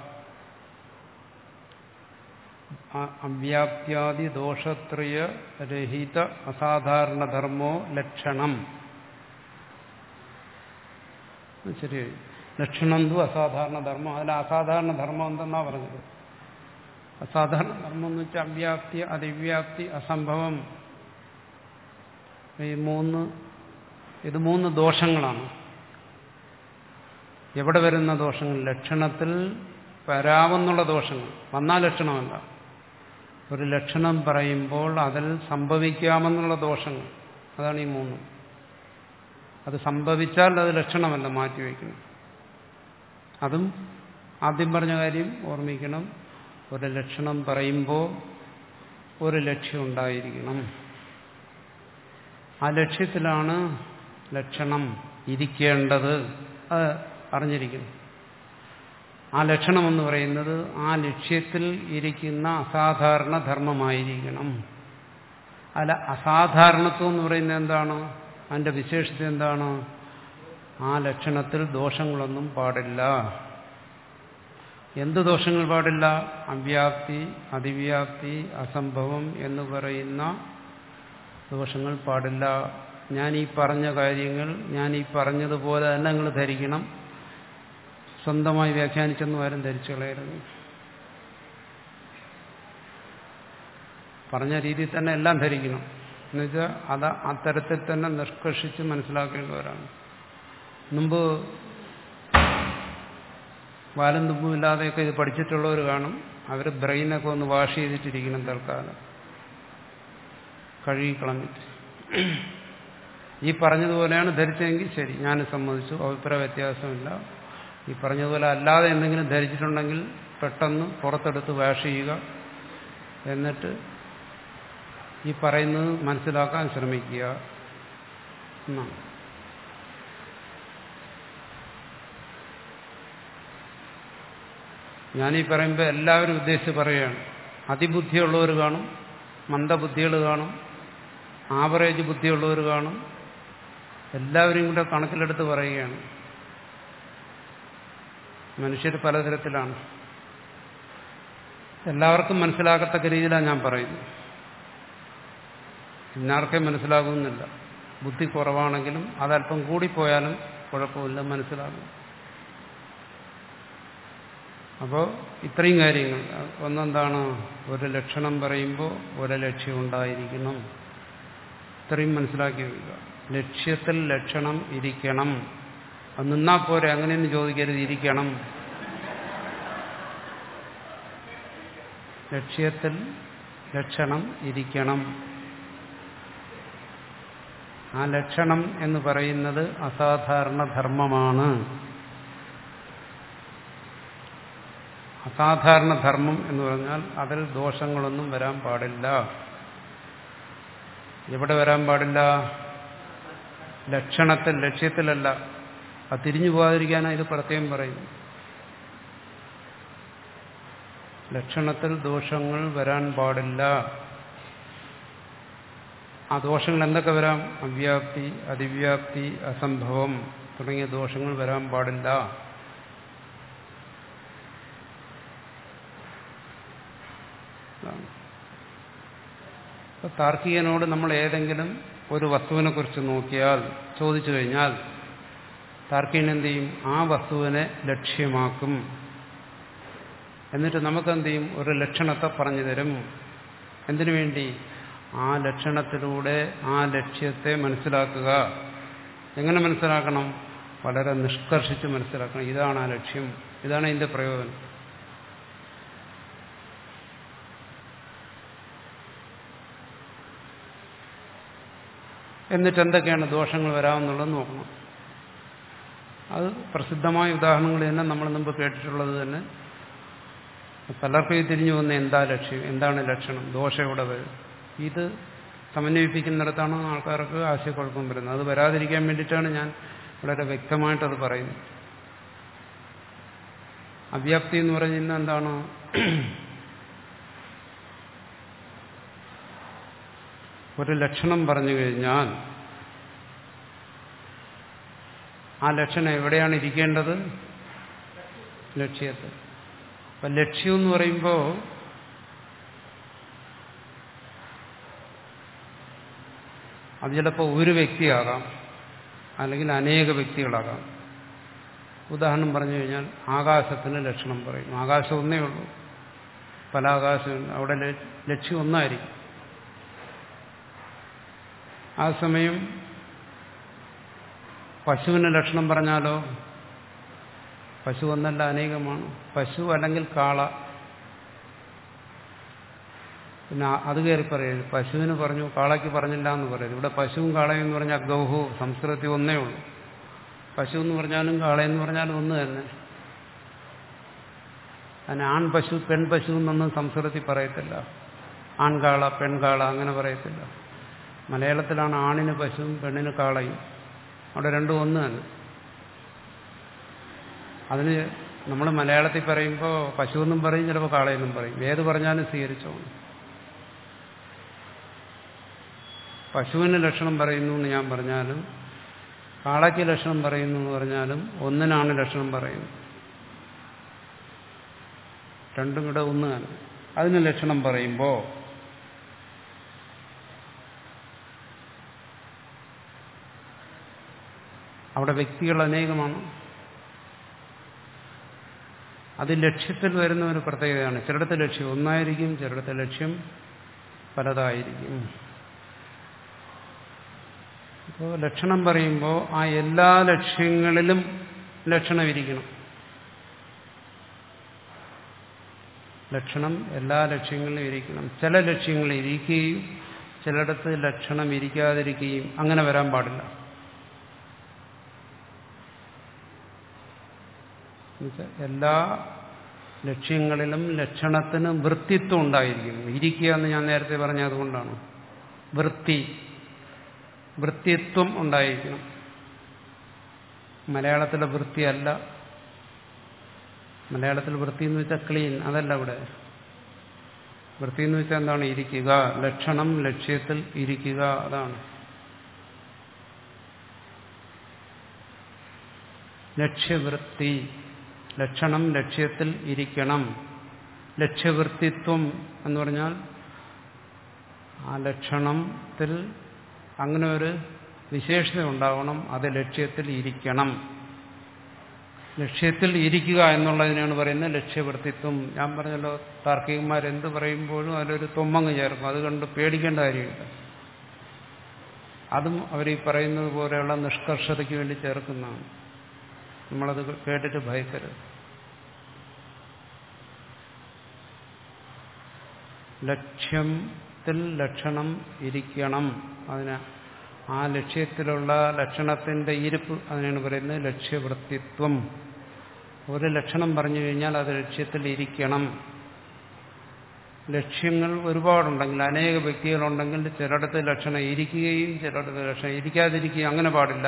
S1: അവ്യാപ്യാദി ദോഷത്രയ രഹിത അസാധാരണ ധർമ്മോ ലക്ഷണം. ശരിയായി. ലക്ഷണം തു അസാധാരണ ധർമ്മം. അതിൽ അസാധാരണ ധർമ്മം എന്തെന്നാ പറഞ്ഞത്? അസാധാരണ ധർമ്മം എന്ന് വെച്ചാൽ അവ്യാപ്തി അതിവ്യാപ്തി അസംഭവം. ഈ മൂന്ന് ഇത് മൂന്ന് ദോഷങ്ങളാണ്. എവിടെ വരുന്ന ദോഷങ്ങൾ? ലക്ഷണത്തിൽ വരാവുന്നുള്ള ദോഷങ്ങൾ. വന്നാ ലക്ഷണമല്ല. ഒരു ലക്ഷണം പറയുമ്പോൾ അതിൽ സംഭവിക്കാമെന്നുള്ള ദോഷങ്ങൾ, അതാണ് ഈ മൂന്ന്. അത് സംഭവിച്ചാൽ അത് ലക്ഷണമല്ല, മാറ്റിവെക്കണം. അതും ആദ്യം പറഞ്ഞ കാര്യം ഓർമ്മിക്കണം. ഒരു ലക്ഷണം പറയുമ്പോൾ ഒരു ലക്ഷ്യം ഉണ്ടായിരിക്കണം. ആ ലക്ഷ്യത്തിലാണ് ലക്ഷണം ഇരിക്കേണ്ടത്. അത് അറിഞ്ഞിരിക്കണം. ആ ലക്ഷണം എന്ന് പറയുന്നത് ആ ലക്ഷ്യത്തിൽ ഇരിക്കുന്ന അസാധാരണ ധർമ്മമായിരിക്കണം. അല്ല, അസാധാരണത്വം എന്ന് പറയുന്നത് എന്താണ്? അതിന്റെ വിശേഷത എന്താണ്? ആ ലക്ഷണത്തിൽ ദോഷങ്ങളൊന്നും പാടില്ല. എന്ത് ദോഷങ്ങൾ പാടില്ല? അവ്യാപ്തി അതിവ്യാപ്തി അസംഭവം എന്ന് പറയുന്ന ദോഷങ്ങൾ പാടില്ല. ഞാൻ ഈ പറഞ്ഞ കാര്യങ്ങൾ ഞാൻ ഈ പറഞ്ഞതുപോലെ തന്നെ നിങ്ങൾ ധരിക്കണം. സ്വന്തമായി വ്യാഖ്യാനിച്ചെന്നും ആരും ധരിച്ചു കളയരുത്. പറഞ്ഞ രീതിയിൽ തന്നെ എല്ലാം ധരിക്കണം. എന്നുവെച്ചാൽ അത് അത്തരത്തിൽ തന്നെ നിഷ്കർഷിച്ച് മനസ്സിലാക്കേണ്ടവരാണ്. മുമ്പ് വാലും തുമ്പും ഇല്ലാതെയൊക്കെ ഇത് പഠിച്ചിട്ടുള്ളവർ കാണും. അവർ ബ്രെയിനൊക്കെ ഒന്ന് വാഷ് ചെയ്തിട്ടിരിക്കണം. തൽക്കാലം കഴുകിക്കളഞ്ഞിട്ട് ഈ പറഞ്ഞതുപോലെയാണ് ധരിച്ചതെങ്കിൽ ശരി, ഞാൻ സമ്മതിച്ചു, അഭിപ്രായ വ്യത്യാസമില്ല. ഈ പറഞ്ഞതുപോലെ അല്ലാതെ എന്തെങ്കിലും ധരിച്ചിട്ടുണ്ടെങ്കിൽ പെട്ടെന്ന് പുറത്തെടുത്ത് വാഷ് ചെയ്യുക. എന്നിട്ട് ഈ പറയുന്നത് മനസ്സിലാക്കാൻ ശ്രമിക്കുക എന്നാണ്. ഞാനീ പറയുമ്പോൾ എല്ലാവരും ഉദ്ദേശിച്ച് പറയുകയാണ്. അതിബുദ്ധിയുള്ളവർ കാണും, മന്ദബുദ്ധികൾ കാണും, ആവറേജ് ബുദ്ധിയുള്ളവർ കാണും. എല്ലാവരും കൂടെ കണക്കിലെടുത്ത് പറയുകയാണ്. മനുഷ്യർ പലതരത്തിലാണ്. എല്ലാവർക്കും മനസ്സിലാകത്തക്ക രീതിയിലാണ് ഞാൻ പറയുന്നത്. ഇന്നാർക്കേ മനസ്സിലാകുന്നില്ല. ബുദ്ധി കുറവാണെങ്കിലും അതല്പം കൂടിപ്പോയാലും കുഴപ്പമില്ല, മനസ്സിലാകും. അപ്പോൾ ഇത്രയും കാര്യങ്ങൾ. ഒന്നെന്താണ്, ഒരു ലക്ഷണം പറയുമ്പോൾ ഒരു ലക്ഷ്യം ഉണ്ടായിരിക്കണം. ഇത്രയും മനസ്സിലാക്കി വയ്ക്കുക. ലക്ഷ്യത്തിൽ ലക്ഷണം ഇരിക്കണം. അത് നിന്നാ പോരെ, അങ്ങനെയൊന്നും ചോദിക്കരുത്, ഇരിക്കണം. ലക്ഷ്യത്തിൽ ലക്ഷണം ഇരിക്കണം. ആ ലക്ഷണം എന്ന് പറയുന്നത് അസാധാരണ ധർമ്മമാണ്. അസാധാരണ ധർമ്മം എന്ന് പറഞ്ഞാൽ അതിൽ ദോഷങ്ങളൊന്നും വരാൻ പാടില്ല. എവിടെ വരാൻ പാടില്ല? ലക്ഷണത്തിൽ, ലക്ഷ്യത്തിലല്ല. അത് തിരിഞ്ഞു പോകാതിരിക്കാനാണ് ഇത് പ്രത്യേകം പറയുന്നു. ലക്ഷണത്തിൽ ദോഷങ്ങൾ വരാൻ പാടില്ല. ആ ദോഷങ്ങൾ എന്തൊക്കെ വരാം? അവ്യാപ്തി, അതിവ്യാപ്തി, അസംഭവം തുടങ്ങിയ ദോഷങ്ങൾ വരാൻ പാടില്ല. താർക്കികനോട് നമ്മൾ ഏതെങ്കിലും ഒരു വസ്തുവിനെ കുറിച്ച് നോക്കിയാൽ, ചോദിച്ചു കഴിഞ്ഞാൽ താർക്കികൻ എന്ത് ചെയ്യും? ആ വസ്തുവിനെ ലക്ഷ്യമാക്കും. എന്നിട്ട് നമുക്കെന്ത് ചെയ്യും? ഒരു ലക്ഷണത്തെ പറഞ്ഞു തരും. എന്തിനു വേണ്ടി? ആ ലക്ഷണത്തിലൂടെ ആ ലക്ഷ്യത്തെ മനസ്സിലാക്കുക. എങ്ങനെ മനസ്സിലാക്കണം? വളരെ നിഷ്കർഷിച്ച് മനസ്സിലാക്കണം. ഇതാണ് ആ ലക്ഷ്യം, ഇതാണ് ഇതിന്റെ പ്രയോജനം. എന്നിട്ട് എന്തൊക്കെയാണ് ദോഷങ്ങൾ വരാമെന്നുള്ളത് നോക്കണം. അത് പ്രസിദ്ധമായ ഉദാഹരണങ്ങൾ തന്നെ നമ്മൾ മുമ്പ് കേട്ടിട്ടുള്ളത് തന്നെ. പലർക്കും ഇത് തിരിഞ്ഞു വന്ന എന്താ ലക്ഷ്യം, എന്താണ് ലക്ഷണം, ദോഷം എവിടെ വരും, ഇത് സമന്വയിപ്പിക്കുന്നിടത്താണ് ആൾക്കാർക്ക് ആശയക്കുഴപ്പം വരുന്നത്. അത് വരാതിരിക്കാൻ വേണ്ടിയിട്ടാണ് ഞാൻ വളരെ വ്യക്തമായിട്ടത് പറയുന്നത്. അവ്യാപ്തി എന്ന് പറയുന്നത് എന്താണ്? ഒരു ലക്ഷണം പറഞ്ഞു കഴിഞ്ഞാൽ ആ ലക്ഷണം എവിടെയാണ് ഇരിക്കേണ്ടത്? ലക്ഷ്യത്തിൽ. അപ്പം ലക്ഷ്യം എന്ന് പറയുമ്പോൾ അത് ചിലപ്പോൾ ഒരു വ്യക്തിയാകാം, അല്ലെങ്കിൽ അനേക വ്യക്തികളാകാം. ഉദാഹരണം പറഞ്ഞു കഴിഞ്ഞാൽ ആകാശത്തിന് ലക്ഷണം പറയും. ആകാശം ഒന്നേ ഉള്ളൂ, പല ആകാശം, അവിടെ ലക്ഷ്യം ഒന്നായിരിക്കും. ആ സമയം പശുവിന് ലക്ഷണം പറഞ്ഞാലോ, പശു ഒന്നല്ല അനേകമാണ്. പശു അല്ലെങ്കിൽ കാള. പിന്നെ അത് കയറി പറയരുത്, പശുവിന് പറഞ്ഞു കാളയ്ക്ക് പറഞ്ഞില്ല എന്ന് പറയരുത്. ഇവിടെ പശുവും കാളയും എന്ന് പറഞ്ഞാൽ ഗൗഹു സംസ്കൃതത്തിൽ ഒന്നേ ഉള്ളൂ. പശു എന്ന് പറഞ്ഞാലും കാളയെന്ന് പറഞ്ഞാലും ഒന്ന് തന്നെ. അതിന് ആൺ പശു പെൺ പശു എന്നൊന്നും സംസ്കൃതത്തിൽ പറയത്തില്ല. ആൺകാള പെൺകാള അങ്ങനെ പറയത്തില്ല. മലയാളത്തിലാണ് ആണിന് പശുവും പെണ്ണിന് കാളയും. അവിടെ രണ്ടും ഒന്ന് തന്നെ. അതിന് നമ്മൾ മലയാളത്തിൽ പറയുമ്പോൾ പശുവെന്നും പറയും, ചിലപ്പോൾ കാളയെന്നും പറയും. ഏത് പറഞ്ഞാലും സ്വീകരിച്ചോ. പശുവിന് ലക്ഷണം പറയുന്നു എന്ന് ഞാൻ പറഞ്ഞാലും കാളയ്ക്ക് ലക്ഷണം പറയുന്നു എന്ന് പറഞ്ഞാലും ഒന്നിനാണ് ലക്ഷണം പറയുന്നത്. രണ്ടും കൂടെ ഒന്ന് തന്നെ. അതിന് ലക്ഷണം പറയുമ്പോൾ അവിടെ വ്യക്തികൾ അനേകമാണ്. അത് ലക്ഷ്യത്തിൽ വരുന്ന ഒരു പ്രത്യേകതയാണ്. ചിലയിടത്തെ ലക്ഷ്യം ഒന്നായിരിക്കും, ചിലയിടത്തെ ലക്ഷ്യം പലതായിരിക്കും. അപ്പോൾ ലക്ഷണം പറയുമ്പോൾ ആ എല്ലാ ലക്ഷ്യങ്ങളിലും ലക്ഷണം ഇരിക്കണം. ലക്ഷണം എല്ലാ ലക്ഷ്യങ്ങളിലും ഇരിക്കണം. ചില ലക്ഷ്യങ്ങളിൽ ഇരിക്കുകയും ചിലയിടത്ത് ലക്ഷണം ഇരിക്കാതിരിക്കുകയും അങ്ങനെ വരാൻ പാടില്ല. എല്ലാ ലക്ഷ്യങ്ങളിലും ലക്ഷണത്തിന് വൃത്തിത്വം ഉണ്ടായിരിക്കുന്നു. ഇരിക്കുക എന്ന് ഞാൻ നേരത്തെ പറഞ്ഞതുകൊണ്ടാണ്. വൃത്തി, വൃത്തിത്വം ഉണ്ടായിരിക്കണം. മലയാളത്തിലെ വൃത്തിയല്ല. മലയാളത്തിൽ വൃത്തി എന്ന് വെച്ചാൽ ക്ലീൻ, അതല്ല ഇവിടെ. വൃത്തി എന്ന് വെച്ചാൽ എന്താണ്? ഇരിക്കുക. ലക്ഷണം ലക്ഷ്യത്തിൽ ഇരിക്കുക, അതാണ്. ലക്ഷ്യവൃത്തി, ലക്ഷണം ലക്ഷ്യത്തിൽ ഇരിക്കണം. ലക്ഷ്യവൃത്തിത്വം എന്ന് പറഞ്ഞാൽ ആ ലക്ഷണത്തിൽ അങ്ങനെ ഒരു വിശേഷത ഉണ്ടാവണം, അത് ലക്ഷ്യത്തിൽ ഇരിക്കണം. ലക്ഷ്യത്തിൽ ഇരിക്കുക എന്നുള്ളതിനാണ് പറയുന്നത് ലക്ഷ്യവൃത്തിത്വം. ഞാൻ പറഞ്ഞല്ലോ, താർക്കികന്മാരെന്ത് പറയുമ്പോഴും അതിലൊരു തൊമ്മങ്ങ് ചേർക്കും. അത് കണ്ട് പേടിക്കേണ്ട കാര്യമില്ല. അതും അവർ ഈ പറയുന്നത് പോലെയുള്ള നിഷ്കർഷതയ്ക്ക് വേണ്ടി ചേർക്കുന്നതാണ്. നമ്മളത് കേട്ടിട്ട് ഭയക്കരുത്. ലക്ഷ്യത്തിൽ ലക്ഷണം ഇരിക്കണം. അതിന് ആ ലക്ഷ്യത്തിലുള്ള ലക്ഷണത്തിന്റെ ഇരിപ്പ് അതിനാണ് പറയുന്നത് ലക്ഷ്യവൃത്തിത്വം. ഒരു ലക്ഷണം പറഞ്ഞു കഴിഞ്ഞാൽ അത് ലക്ഷ്യത്തിൽ ഇരിക്കണം. ലക്ഷ്യങ്ങൾ ഒരുപാടുണ്ടെങ്കിൽ, അനേക വ്യക്തികളുണ്ടെങ്കിൽ ചിലയിടത്ത് ലക്ഷണം ഇരിക്കുകയും ചിലയിടത്ത് ലക്ഷണം ഇരിക്കാതിരിക്കുകയും അങ്ങനെ പാടില്ല.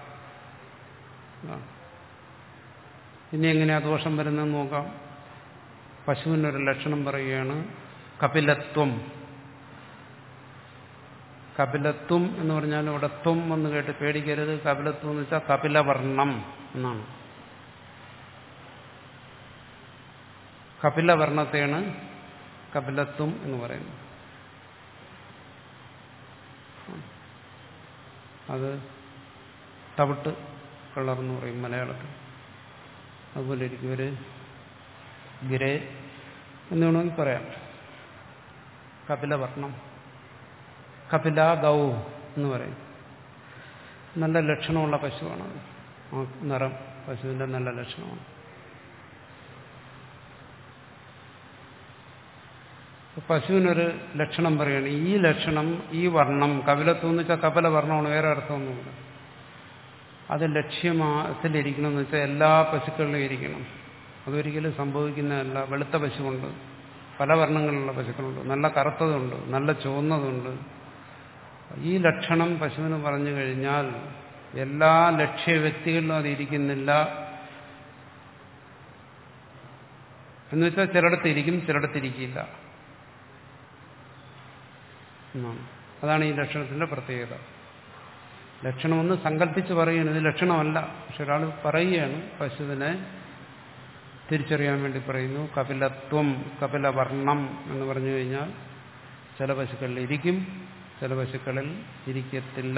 S1: ഇനി എങ്ങനെയാ ദോഷം വരുന്നതെന്ന് നോക്കാം. പശുവിനൊരു ലക്ഷണം പറയുകയാണ് കപിലത്വം. കപിലത്വം എന്ന് പറഞ്ഞാൽ ഇവിടെ ത്വം എന്ന് കേട്ട് പേടിക്കരുത്. കപിലത്വം എന്ന് വെച്ചാൽ കപിലവർണം എന്നാണ്. കപിലവർണത്തെയാണ് കപിലത്വം എന്ന് പറയുന്നത്. അത് തവിട്ട് കളർ എന്ന് പറയും മലയാളത്തിൽ. അതുപോലെ ഇരിക്കും ഒരു ഗിരേ എന്ന് വേണമെങ്കിൽ പറയാം. കപിലവർണം, കപില ഗൗ എന്ന് പറയും. നല്ല ലക്ഷണമുള്ള പശുവാണത്. ആ നിറം പശുവിന്റെ നല്ല ലക്ഷണമാണ്. പശുവിനൊരു ലക്ഷണം പറയുകയാണ്. ഈ ലക്ഷണം, ഈ വർണ്ണം, കപിലത്വം എന്ന് വെച്ചാൽ കപില വർണ്ണമാണ്, വേറെ അർത്ഥമൊന്നുമില്ല. അത് ലക്ഷ്യത്തിലിരിക്കണമെന്ന് വെച്ചാൽ എല്ലാ പശുക്കളിലും ഇരിക്കണം. അതൊരിക്കലും സംഭവിക്കുന്നതല്ല. വെളുത്ത പശുവുണ്ട്, പല വർണ്ണങ്ങളിലുള്ള പശുക്കളുണ്ട്, നല്ല കറുത്തതുണ്ട്, നല്ല ചുവന്നതുണ്ട്. ഈ ലക്ഷണം പശുവിന് പറഞ്ഞു കഴിഞ്ഞാൽ എല്ലാ ലക്ഷ്യ വ്യക്തികളിലും അത് ഇരിക്കുന്നില്ല എന്ന് വെച്ചാൽ ചിലയിടത്ത് ഇരിക്കും, ചിലയിടത്ത് ഇരിക്കില്ല എന്നാണ്. അതാണ് ഈ ലക്ഷണത്തിന്റെ പ്രത്യേകത. ലക്ഷണമെന്ന് സങ്കല്പിച്ച് പറയുകയാണ്, ഇത് ലക്ഷണമല്ല. പക്ഷെ ഒരാൾ പറയുകയാണ്, പശുവിനെ തിരിച്ചറിയാൻ വേണ്ടി പറയുന്നു. കപിലത്വം, കപിലവർണം എന്ന് പറഞ്ഞു കഴിഞ്ഞാൽ ചില പശുക്കളിൽ ഇരിക്കും, ചില പശുക്കളിൽ ഇരിക്കത്തില്ല.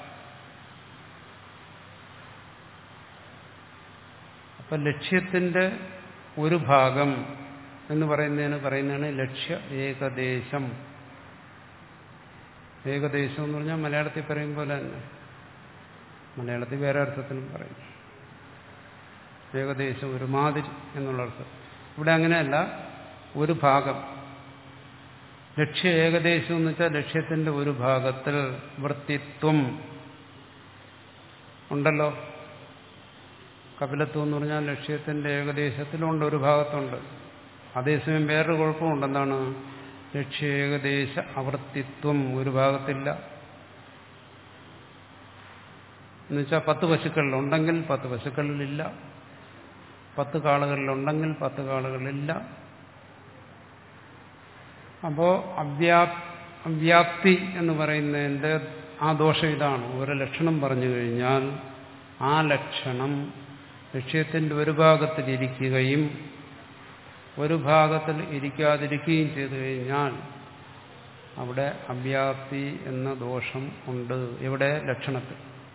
S1: അപ്പൊ ലക്ഷ്യത്തിന്റെ ഒരു ഭാഗം എന്ന് പറയുന്നതിന് പറയുന്നതാണ് ലക്ഷ്യ ഏകദേശം. ഏകദേശം എന്ന് പറഞ്ഞാൽ മലയാളത്തിൽ പറയും പോലെ തന്നെ, മലയാളത്തിൽ വേറെ അർത്ഥത്തിലും പറയും. ഏകദേശം ഒരുമാതിരി എന്നുള്ള അർത്ഥം. ഇവിടെ അങ്ങനെയല്ല, ഒരു ഭാഗം. ലക്ഷ്യ ഏകദേശം എന്ന് വെച്ചാൽ ലക്ഷ്യത്തിന്റെ ഒരു ഭാഗത്തിൽ വൃത്തിത്വം ഉണ്ടല്ലോ. കപിലത്വം എന്ന് പറഞ്ഞാൽ ലക്ഷ്യത്തിന്റെ ഏകദേശത്തിലുണ്ട്, ഒരു ഭാഗത്തുണ്ട്. അതേസമയം വേറൊരു കുഴപ്പമുണ്ട്. എന്താണ്? ലക്ഷ്യ ഏകദേശ അവൃത്തിത്വം, ഒരു ഭാഗത്തില്ല. എന്നുവെച്ചാൽ പത്ത് പശുക്കളിലുണ്ടെങ്കിൽ പത്ത് പശുക്കളിലില്ല, പത്ത് കാളുകളിലുണ്ടെങ്കിൽ പത്ത് കാളുകളിലില്ല. അപ്പോ അവ്യാപ് അവ്യാപ്തി എന്ന് പറയുന്നതിന്റെ ആ ദോഷം ഇതാണ്. ഒരു ലക്ഷണം പറഞ്ഞു കഴിഞ്ഞാൽ ആ ലക്ഷണം ലക്ഷ്യത്തിന്റെ ഒരു ഭാഗത്തിലിരിക്കുകയും ഒരു ഭാഗത്തിൽ ഇരിക്കാതിരിക്കുകയും ചെയ്തു കഴിഞ്ഞാൽ അവിടെ അവ്യാപ്തി എന്ന ദോഷം ഉണ്ട്. ഇവിടെ ലക്ഷണത്തിൽ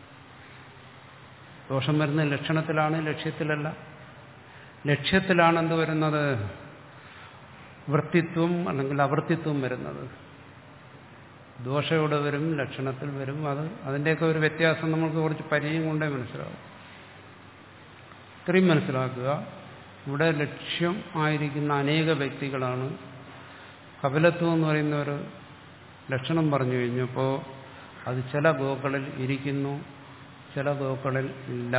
S1: ദോഷം വരുന്നത് ലക്ഷണത്തിലാണ്, ലക്ഷ്യത്തിലല്ല. ലക്ഷ്യത്തിലാണ് എന്ത് വരുന്നത്? വൃത്തിത്വം അല്ലെങ്കിൽ അവൃത്തിത്വം വരുന്നത്. ദോഷം ഇവിടെ വരും, ലക്ഷണത്തിൽ വരും. അത് അതിൻ്റെയൊക്കെ ഒരു വ്യത്യാസം നമുക്ക് കുറച്ച് പരിചയം കൊണ്ടേ മനസ്സിലാവും. ഇത്രയും മനസ്സിലാക്കുക. ഇവിടെ ലക്ഷ്യം ആയിരിക്കുന്ന അനേക വ്യക്തികളാണ്. കപിലത്വം എന്ന് പറയുന്ന ഒരു ലക്ഷണം പറഞ്ഞു കഴിഞ്ഞപ്പോൾ അത് ചില ഗോക്കളിൽ ഇരിക്കുന്നു, ചില ഗോക്കളിൽ ഇല്ല.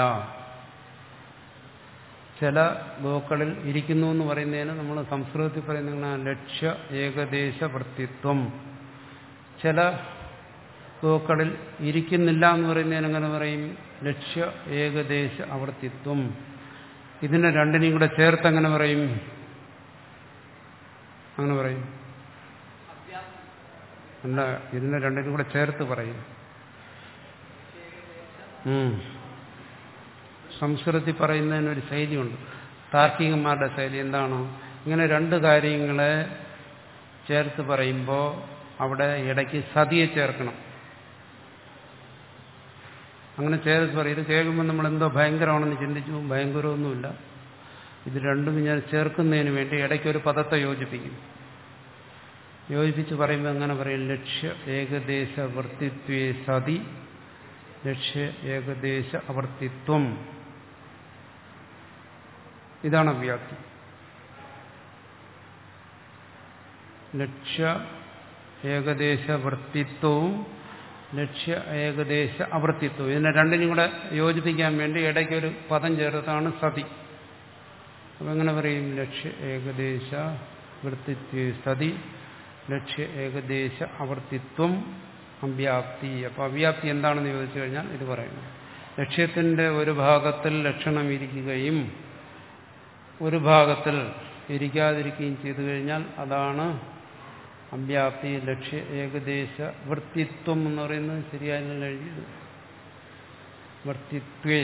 S1: ചില ഗോക്കളിൽ ഇരിക്കുന്നു എന്ന് പറയുന്നതിന് നമ്മൾ സംസ്കൃതത്തിൽ പറയുന്ന ലക്ഷ്യ ഏകദേശ വൃത്തിത്വം. ചില ഗോക്കളിൽ ഇരിക്കുന്നില്ല എന്ന് പറയുന്നതിന് എങ്ങനെ പറയും? ലക്ഷ്യ ഏകദേശ അവർത്തിത്വം. ഇതിനെ രണ്ടിനെയും കൂടെ ചേർത്ത് എങ്ങനെ പറയും? അങ്ങനെ പറയും അല്ല, ഇതിനെ രണ്ടിനും കൂടെ ചേർത്ത് പറയും. സംസ്കൃതത്തിൽ പറയുന്നതിനൊരു ശൈലിയുണ്ട്. താർക്കികന്മാരുടെ ശൈലി എന്താണ്? ഇങ്ങനെ രണ്ട് കാര്യങ്ങളെ ചേർത്ത് പറയുമ്പോൾ അവിടെ ഇടയ്ക്ക് സതിയെ ചേർക്കണം. അങ്ങനെ ചേർത്ത് പറയും. ഇത് കേൾക്കുമ്പോൾ നമ്മളെന്തോ ഭയങ്കരമാണെന്ന് ചിന്തിച്ചു. ഭയങ്കരമൊന്നുമില്ല. ഇത് രണ്ടും ഞാൻ ചേർക്കുന്നതിന് വേണ്ടി ഇടയ്ക്കൊരു പദത്തെ യോജിപ്പിക്കും. യോജിപ്പിച്ച് പറയുമ്പോൾ അങ്ങനെ പറയും: ലക്ഷ്യ ഏകദേശ വർത്തിത്വേ സതി ലക്ഷ്യ ഏകദേശ അവർത്തിത്വം. ഇതാണ് അവ്യാപ്തി. ലക്ഷ്യ ഏകദേശ വർത്തിത്വവും ലക്ഷ്യ ഏകദേശ അവർത്തിത്വവും. ഇതിനെ രണ്ടിനും കൂടെ യോജിപ്പിക്കാൻ വേണ്ടി ഇടയ്ക്കൊരു പദം ചേർത്താണ് സതി. അപ്പം എങ്ങനെ പറയും? ലക്ഷ്യ ഏകദേശ വൃത്തിത്വേ സതി ലക്ഷ്യ ഏകദേശ അവർത്തിത്വം അവ്യാപ്തി. അപ്പോൾ അവ്യാപ്തി എന്താണെന്ന് ചോദിച്ചു കഴിഞ്ഞാൽ ഇത് പറയുന്നു. ലക്ഷ്യത്തിന്റെ ഒരു ഭാഗത്തിൽ ലക്ഷണം ഇരിക്കുകയും ഒരു ഭാഗത്തിൽ ഇരിക്കാതിരിക്കുകയും ചെയ്തു കഴിഞ്ഞാൽ അതാണ് അവ്യാപ്തി. ലക്ഷ്യ ഏകദേശ വൃത്തിത്വം എന്ന് പറയുന്നത് ശരിയായി എഴുതിയത്. വർത്തിത്വേ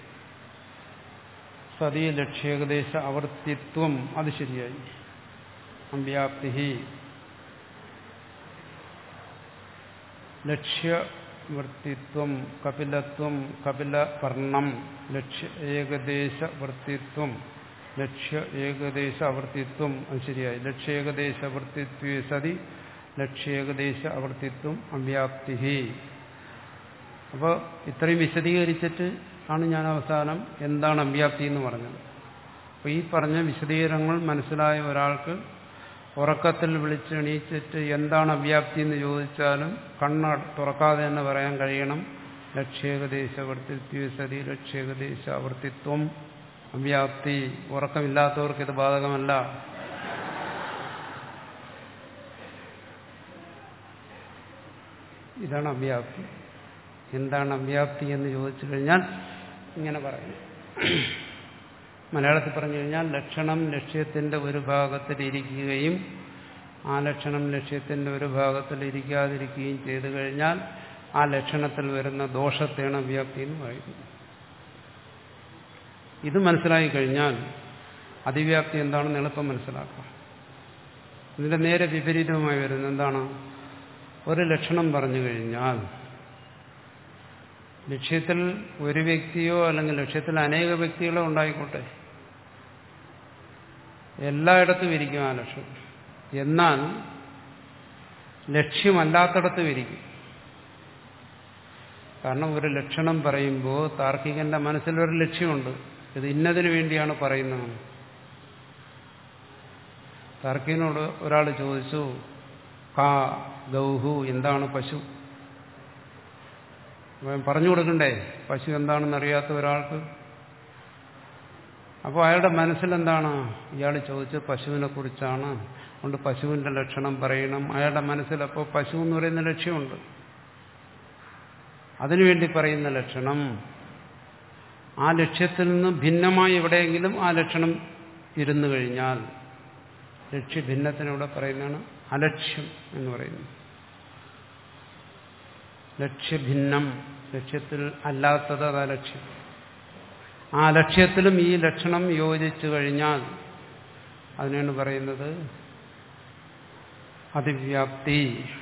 S1: സതി ലക്ഷ്യേകദേശ അവർത്തിത്വം, അത് ശരിയായി. അവ്യാപ്തി ലക്ഷ്യവർത്തിത്വം കപിലത്വം കപിലവർണം ലക്ഷ്യ ഏകദേശ വർത്തിത്വം ലക്ഷ്യ ഏകദേശ അവർത്തിത്വം, അത് ശരിയായി. ലക്ഷ്യേകദേശ വർത്തിത്വേ സതി ലക്ഷ്യേകദേശ അവർത്തിത്വം അവ്യാപ്തി. അപ്പോൾ ഇത്രയും വിശദീകരിച്ചിട്ട് ആണ് ഞാൻ അവസാനം എന്താണ് അവ്യാപ്തി എന്ന് പറഞ്ഞത്. അപ്പോൾ ഈ പറഞ്ഞ വിശദീകരണങ്ങൾ മനസ്സിലായ ഒരാൾക്ക് ഉറക്കത്തിൽ വിളിച്ചെണീച്ചിട്ട് എന്താണ് അവ്യാപ്തി എന്ന് ചോദിച്ചാലും കണ്ണ് തുറക്കാതെ തന്നെ പറയാൻ കഴിയണം: ലക്ഷ്യേകദേശ വർത്തിത്വേ സതി ലക്ഷ്യേകദേശ അവർത്തിത്വം അവ്യാപ്തി. ഉറക്കമില്ലാത്തവർക്ക് ഇത് ബാധകമല്ല. ഇതാണ് അവ്യാപ്തി. എന്താണ് അവ്യാപ്തി എന്ന് ചോദിച്ചു കഴിഞ്ഞാൽ ഇങ്ങനെ പറയുന്നു. മലയാളത്തിൽ പറഞ്ഞു കഴിഞ്ഞാൽ ലക്ഷണം ലക്ഷ്യത്തിന്റെ ഒരു ഭാഗത്തിൽ ഇരിക്കുകയും ആ ലക്ഷണം ലക്ഷ്യത്തിന്റെ ഒരു ഭാഗത്തിൽ ഇരിക്കാതിരിക്കുകയും ചെയ്തു കഴിഞ്ഞാൽ ആ ലക്ഷണത്തിൽ വരുന്ന ദോഷത്തെയാണ് അവ്യാപ്തി എന്ന് പറയുന്നത്. ഇത് മനസ്സിലായി കഴിഞ്ഞാൽ അതിവ്യാപ്തി എന്താണെന്ന് എളുപ്പം മനസ്സിലാക്കാം. ഇതിന്റെ നേരെ വിപരീതമായി വരുന്നത് എന്താണ്? ഒരു ലക്ഷണം പറഞ്ഞു കഴിഞ്ഞാൽ ലക്ഷ്യത്തിൽ ഒരു വ്യക്തിയോ അല്ലെങ്കിൽ ലക്ഷ്യത്തിൽ അനേക വ്യക്തികളോ ഉണ്ടായിക്കോട്ടെ, എല്ലായിടത്തും ഇരിക്കും ആ ലക്ഷ്യം. എന്നാൽ ലക്ഷ്യമല്ലാത്തടത്തും ഇരിക്കും. കാരണം ഒരു ലക്ഷണം പറയുമ്പോൾ താർക്കികന്റെ മനസ്സിലൊരു ലക്ഷ്യമുണ്ട്. ഇത് ഇന്നതിനു വേണ്ടിയാണ് പറയുന്നത്. താർക്കികനോട് ഒരാൾ ചോദിച്ചു, കാ ഗൗഹു, എന്താണ് പശു? പറഞ്ഞു കൊടുക്കണ്ടേ പശു എന്താണെന്ന് അറിയാത്ത ഒരാൾക്ക്? അപ്പോൾ അയാളുടെ മനസ്സിലെന്താണ്? ഇയാൾ ചോദിച്ച് പശുവിനെ കുറിച്ചാണ്, അതുകൊണ്ട് പശുവിന്റെ ലക്ഷണം പറയണം. അയാളുടെ മനസ്സിൽ അപ്പോൾ പശു എന്ന് പറയുന്ന ലക്ഷ്യമുണ്ട്. അതിനുവേണ്ടി പറയുന്ന ലക്ഷണം ആ ലക്ഷ്യത്തിൽ നിന്ന് ഭിന്നമായി എവിടെയെങ്കിലും ആ ലക്ഷണം ഇരുന്നു കഴിഞ്ഞാൽ ലക്ഷ്യഭിന്നത്തിനൂടെ പറയുന്നതാണ് അലക്ഷ്യം എന്ന് പറയുന്നത്. ലക്ഷ്യഭിന്നം, ലക്ഷ്യത്തിൽ അല്ലാത്തത് അത് അലക്ഷ്യം. ആ ലക്ഷ്യത്തിലും ഈ ലക്ഷണം യോജിച്ചു കഴിഞ്ഞാൽ അതിനാണ് പറയുന്നത് അതിവ്യാപ്തി.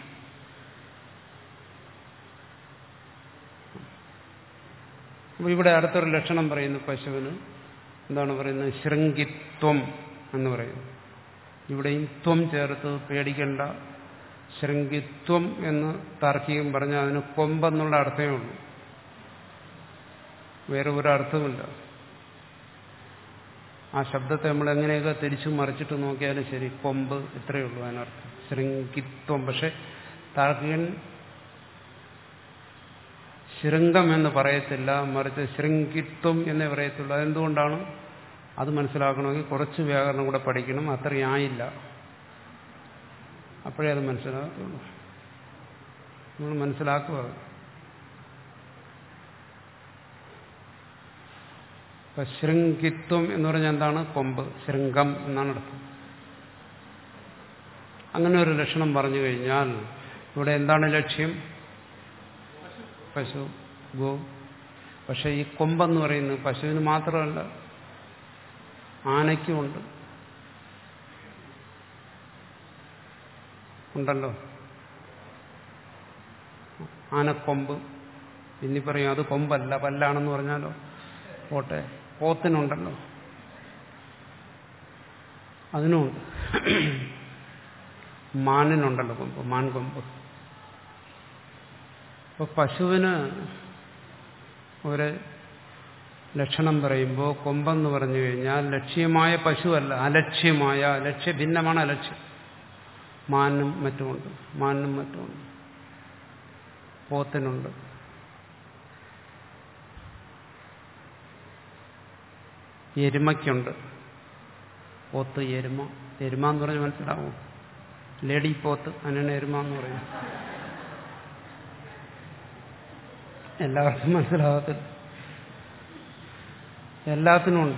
S1: അപ്പോൾ ഇവിടെ അടുത്തൊരു ലക്ഷണം പറയുന്നു പശുവിന്. എന്താണ് പറയുന്നത്? ശൃംഗിത്വം എന്ന് പറയുന്നു. ഇവിടെയും ത്വം ചേർത്ത് പേടിക്കേണ്ട. ശൃംഗിത്വം എന്ന് താർക്കികം പറഞ്ഞാൽ അതിന് കൊമ്പെന്നുള്ള അർത്ഥമേ ഉള്ളൂ, വേറെ ഒരു അർത്ഥമില്ല. ആ ശബ്ദത്തെ നമ്മൾ എങ്ങനെയൊക്കെ തിരിച്ചു മറിച്ചിട്ട് നോക്കിയാലും ശരി, കൊമ്പ് ഇത്രയേ ഉള്ളൂ അതിനർത്ഥം, ശൃംഗിത്വം. പക്ഷെ താർക്കികൻ ശൃംഗം എന്ന് പറയത്തില്ല, മറിച്ച് ശൃംഗിത്വം എന്നേ പറയത്തുള്ളൂ. അതെന്തുകൊണ്ടാണ്? അത് മനസ്സിലാക്കണമെങ്കിൽ കുറച്ച് വ്യാകരണം കൂടെ പഠിക്കണം. അത്രയും ആയില്ല, അപ്പോഴേ അത് മനസ്സിലാകത്തുള്ളൂ. നമ്മൾ മനസ്സിലാക്കുക. ഇപ്പൊ ശൃംഗിത്വം എന്ന് പറഞ്ഞാൽ എന്താണ്? കൊമ്പ്, ശൃംഗം എന്നാണ് അർത്ഥം. അങ്ങനെ ഒരു ലക്ഷണം പറഞ്ഞു കഴിഞ്ഞാൽ ഇവിടെ എന്താണ് ലക്ഷ്യം? പശു, ഗോ. പക്ഷെ ഈ കൊമ്പെന്ന് പറയുന്നത് പശുവിന് മാത്രമല്ല, ആനയ്ക്കുമുണ്ട്. ഉണ്ടല്ലോ ആനക്കൊമ്പ്. ഇനി പറയും അത് കൊമ്പല്ല പല്ലാണെന്ന് പറഞ്ഞാലോ പോട്ടെ. പോത്തിനുണ്ടല്ലോ, അതിനുമുണ്ട്. മാനിനുണ്ടല്ലോ കൊമ്പ്, മാൻകൊമ്പ്. അപ്പോൾ പശുവിന് ഒരു ലക്ഷണം പറയുമ്പോൾ കൊമ്പെന്ന് പറഞ്ഞു കഴിഞ്ഞാൽ ലക്ഷ്യമായ പശുവല്ല, അലക്ഷ്യമായ, ലക്ഷ്യ ഭിന്നമാണ് അലക്ഷ്യം. മാനും മറ്റുമുണ്ട്, മാനും മറ്റുമുണ്ട്. പോത്തിനുണ്ട്. എരുമയ്ക്കുണ്ട്. പോത്ത്, എരുമ. എരുമ എന്ന് പറഞ്ഞ് മനസ്സിലാവും. ലേഡി പോത്ത്, അതിനാണ് എരുമ എന്ന് പറയുന്നത്. എല്ലാവർക്കും മനസ്സിലാകത്തില്ല. എല്ലാത്തിനും ഉണ്ട്.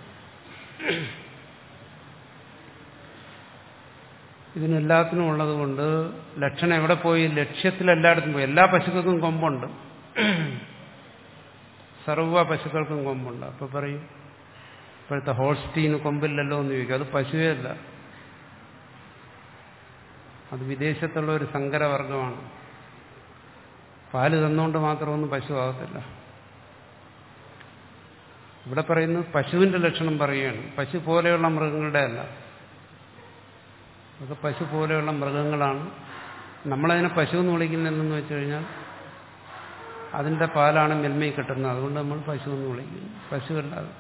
S1: ഇതിനെല്ലാത്തിനും ഉള്ളത് കൊണ്ട് ലക്ഷണം എവിടെ പോയി? ലക്ഷ്യത്തിലെല്ലായിടത്തും പോയി. എല്ലാ പശുക്കൾക്കും കൊമ്പുണ്ട്, സർവ്വ പശുക്കൾക്കും കൊമ്പുണ്ട്. അപ്പൊ പറയും ഇപ്പോഴത്തെ ഹോൾസ്റ്റീന് കൊമ്പില്ലല്ലോ എന്ന് ചോദിക്കും. അത് പശുവേ അല്ല, അത് വിദേശത്തുള്ള ഒരു സങ്കരവർഗമാണ്. പാല് തന്നുകൊണ്ട് മാത്രമൊന്നും പശു ആകത്തില്ല. ഇവിടെ പറയുന്നത് പശുവിന്റെ ലക്ഷണം പറയുകയാണ്, പശു പോലെയുള്ള മൃഗങ്ങളുടെ അല്ല. അതൊക്കെ പശു പോലെയുള്ള മൃഗങ്ങളാണ്. നമ്മളതിനെ പശു എന്ന് വിളിക്കുന്നതെന്ന് വെച്ച് കഴിഞ്ഞാൽ അതിന്റെ പാലാണ് മെൽമയിൽ കിട്ടുന്നത്, അതുകൊണ്ട് നമ്മൾ പശു എന്ന് വിളിക്കുന്നു. പശുവല്ലാതെ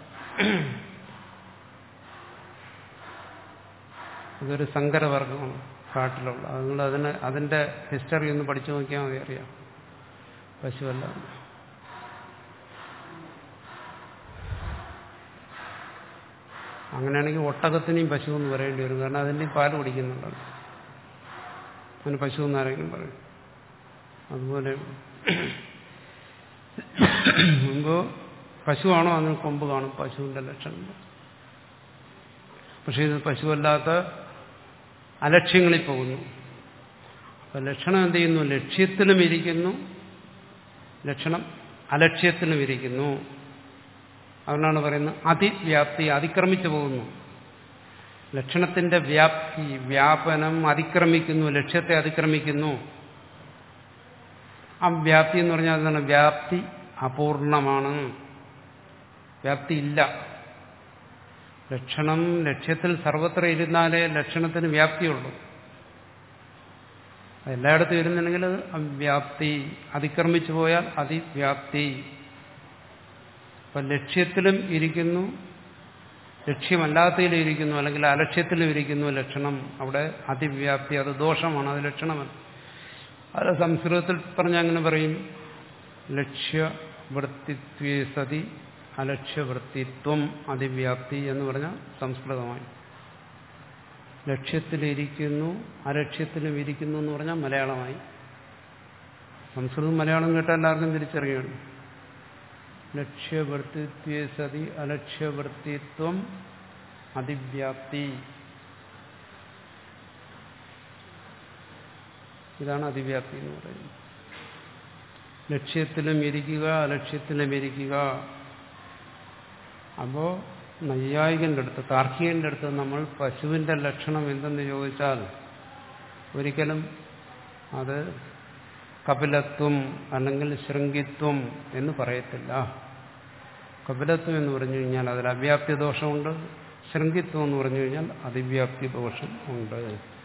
S1: ഇതൊരു സങ്കരവർഗമാണ് കാട്ടിലുള്ള. അതുകൊണ്ട് അതിന് അതിന്റെ ഹിസ്റ്ററി ഒന്ന് പഠിച്ചു നോക്കിയാൽ മതി, അറിയാം. പശുവല്ല. അങ്ങനെയാണെങ്കിൽ ഒട്ടകത്തിനെയും പശു എന്ന് പറയേണ്ടി വരും, കാരണം അതിൻ്റെയും പാല് കുടിക്കുന്നുണ്ടല്ലോ. അതിന് പശു എന്ന് ആരെങ്കിലും പറയും. അതുപോലെ മുമ്പ് പശുവാണോ അതിന് കൊമ്പ് കാണും, പശുവിന്റെ ലക്ഷണം. പക്ഷെ ഇത് പശുവല്ലാത്ത അലക്ഷ്യങ്ങളിൽ പോകുന്നു. അപ്പൊ ലക്ഷണം എന്ത് ചെയ്യുന്നു? ലക്ഷ്യത്തിലും ഇരിക്കുന്നു, ലക്ഷണം അലക്ഷ്യത്തിലും ഇരിക്കുന്നു. അതുകൊണ്ടാണ് പറയുന്നത് അതിവ്യാപ്തി, അതിക്രമിച്ചു പോകുന്നു. ലക്ഷണത്തിന്റെ വ്യാപ്തി, വ്യാപനം അതിക്രമിക്കുന്നു, ലക്ഷ്യത്തെ അതിക്രമിക്കുന്നു. ആ വ്യാപ്തി എന്ന് പറഞ്ഞാൽ എന്താണ്? വ്യാപ്തി അപൂർണമാണ്, വ്യാപ്തി ഇല്ല. ലക്ഷണം ലക്ഷ്യത്തിൽ സർവത്ര ഇരുന്നാലേ ലക്ഷണത്തിന് വ്യാപ്തിയുള്ളൂ. എല്ലായിടത്തും ഇരുന്നുണ്ടെങ്കിൽ അത് അവ്യാപ്തി, അതിക്രമിച്ചു പോയാൽ അതിവ്യാപ്തി. അപ്പം ലക്ഷ്യത്തിലും ഇരിക്കുന്നു, ലക്ഷ്യമല്ലാത്തതിലും ഇരിക്കുന്നു, അല്ലെങ്കിൽ അലക്ഷ്യത്തിലും ഇരിക്കുന്നു ലക്ഷണം. അവിടെ അതിവ്യാപ്തി, അത് ദോഷമാണ്, അത് ലക്ഷണമല്ല. അത് സംസ്കൃതത്തിൽ പറഞ്ഞ അങ്ങനെ പറയും, ലക്ഷ്യവൃത്തിത്വേ സതി അലക്ഷ്യവൃത്തിത്വം അതിവ്യാപ്തി എന്ന് പറഞ്ഞാൽ സംസ്കൃതമായി. ലക്ഷ്യത്തിലിരിക്കുന്നു അലക്ഷ്യത്തിലും ഇരിക്കുന്നു എന്ന് പറഞ്ഞാൽ മലയാളമായി. സംസ്കൃതം മലയാളം കേട്ടാൽ എല്ലാവർക്കും തിരിച്ചറിയണം. ലക്ഷ്യവൃത്തിത്വേ സതി അലക്ഷ്യവൃത്തിത്വം അതിവ്യാപ്തി, ഇതാണ് അതിവ്യാപ്തി എന്ന് പറയുന്നത്. ലക്ഷ്യത്തിലും ഇരിക്കുക അലക്ഷ്യത്തിലും ഇരിക്കുക. അപ്പോ നൈയായികന്റെ അടുത്ത്, താർക്കികന്റെ അടുത്ത് നമ്മൾ പശുവിന്റെ ലക്ഷണം എന്തെന്ന് ചോദിച്ചാൽ ഒരിക്കലും അത് കപിലത്വം അല്ലെങ്കിൽ ശൃംഗിത്വം എന്ന് പറയത്തില്ല. കപിലത്വം എന്ന് പറഞ്ഞു കഴിഞ്ഞാൽ അതിൽ അവ്യാപ്തി ദോഷമുണ്ട്, ശൃംഗിത്വം എന്ന് പറഞ്ഞു കഴിഞ്ഞാൽ അതിവ്യാപ്തി ദോഷം ഉണ്ട്.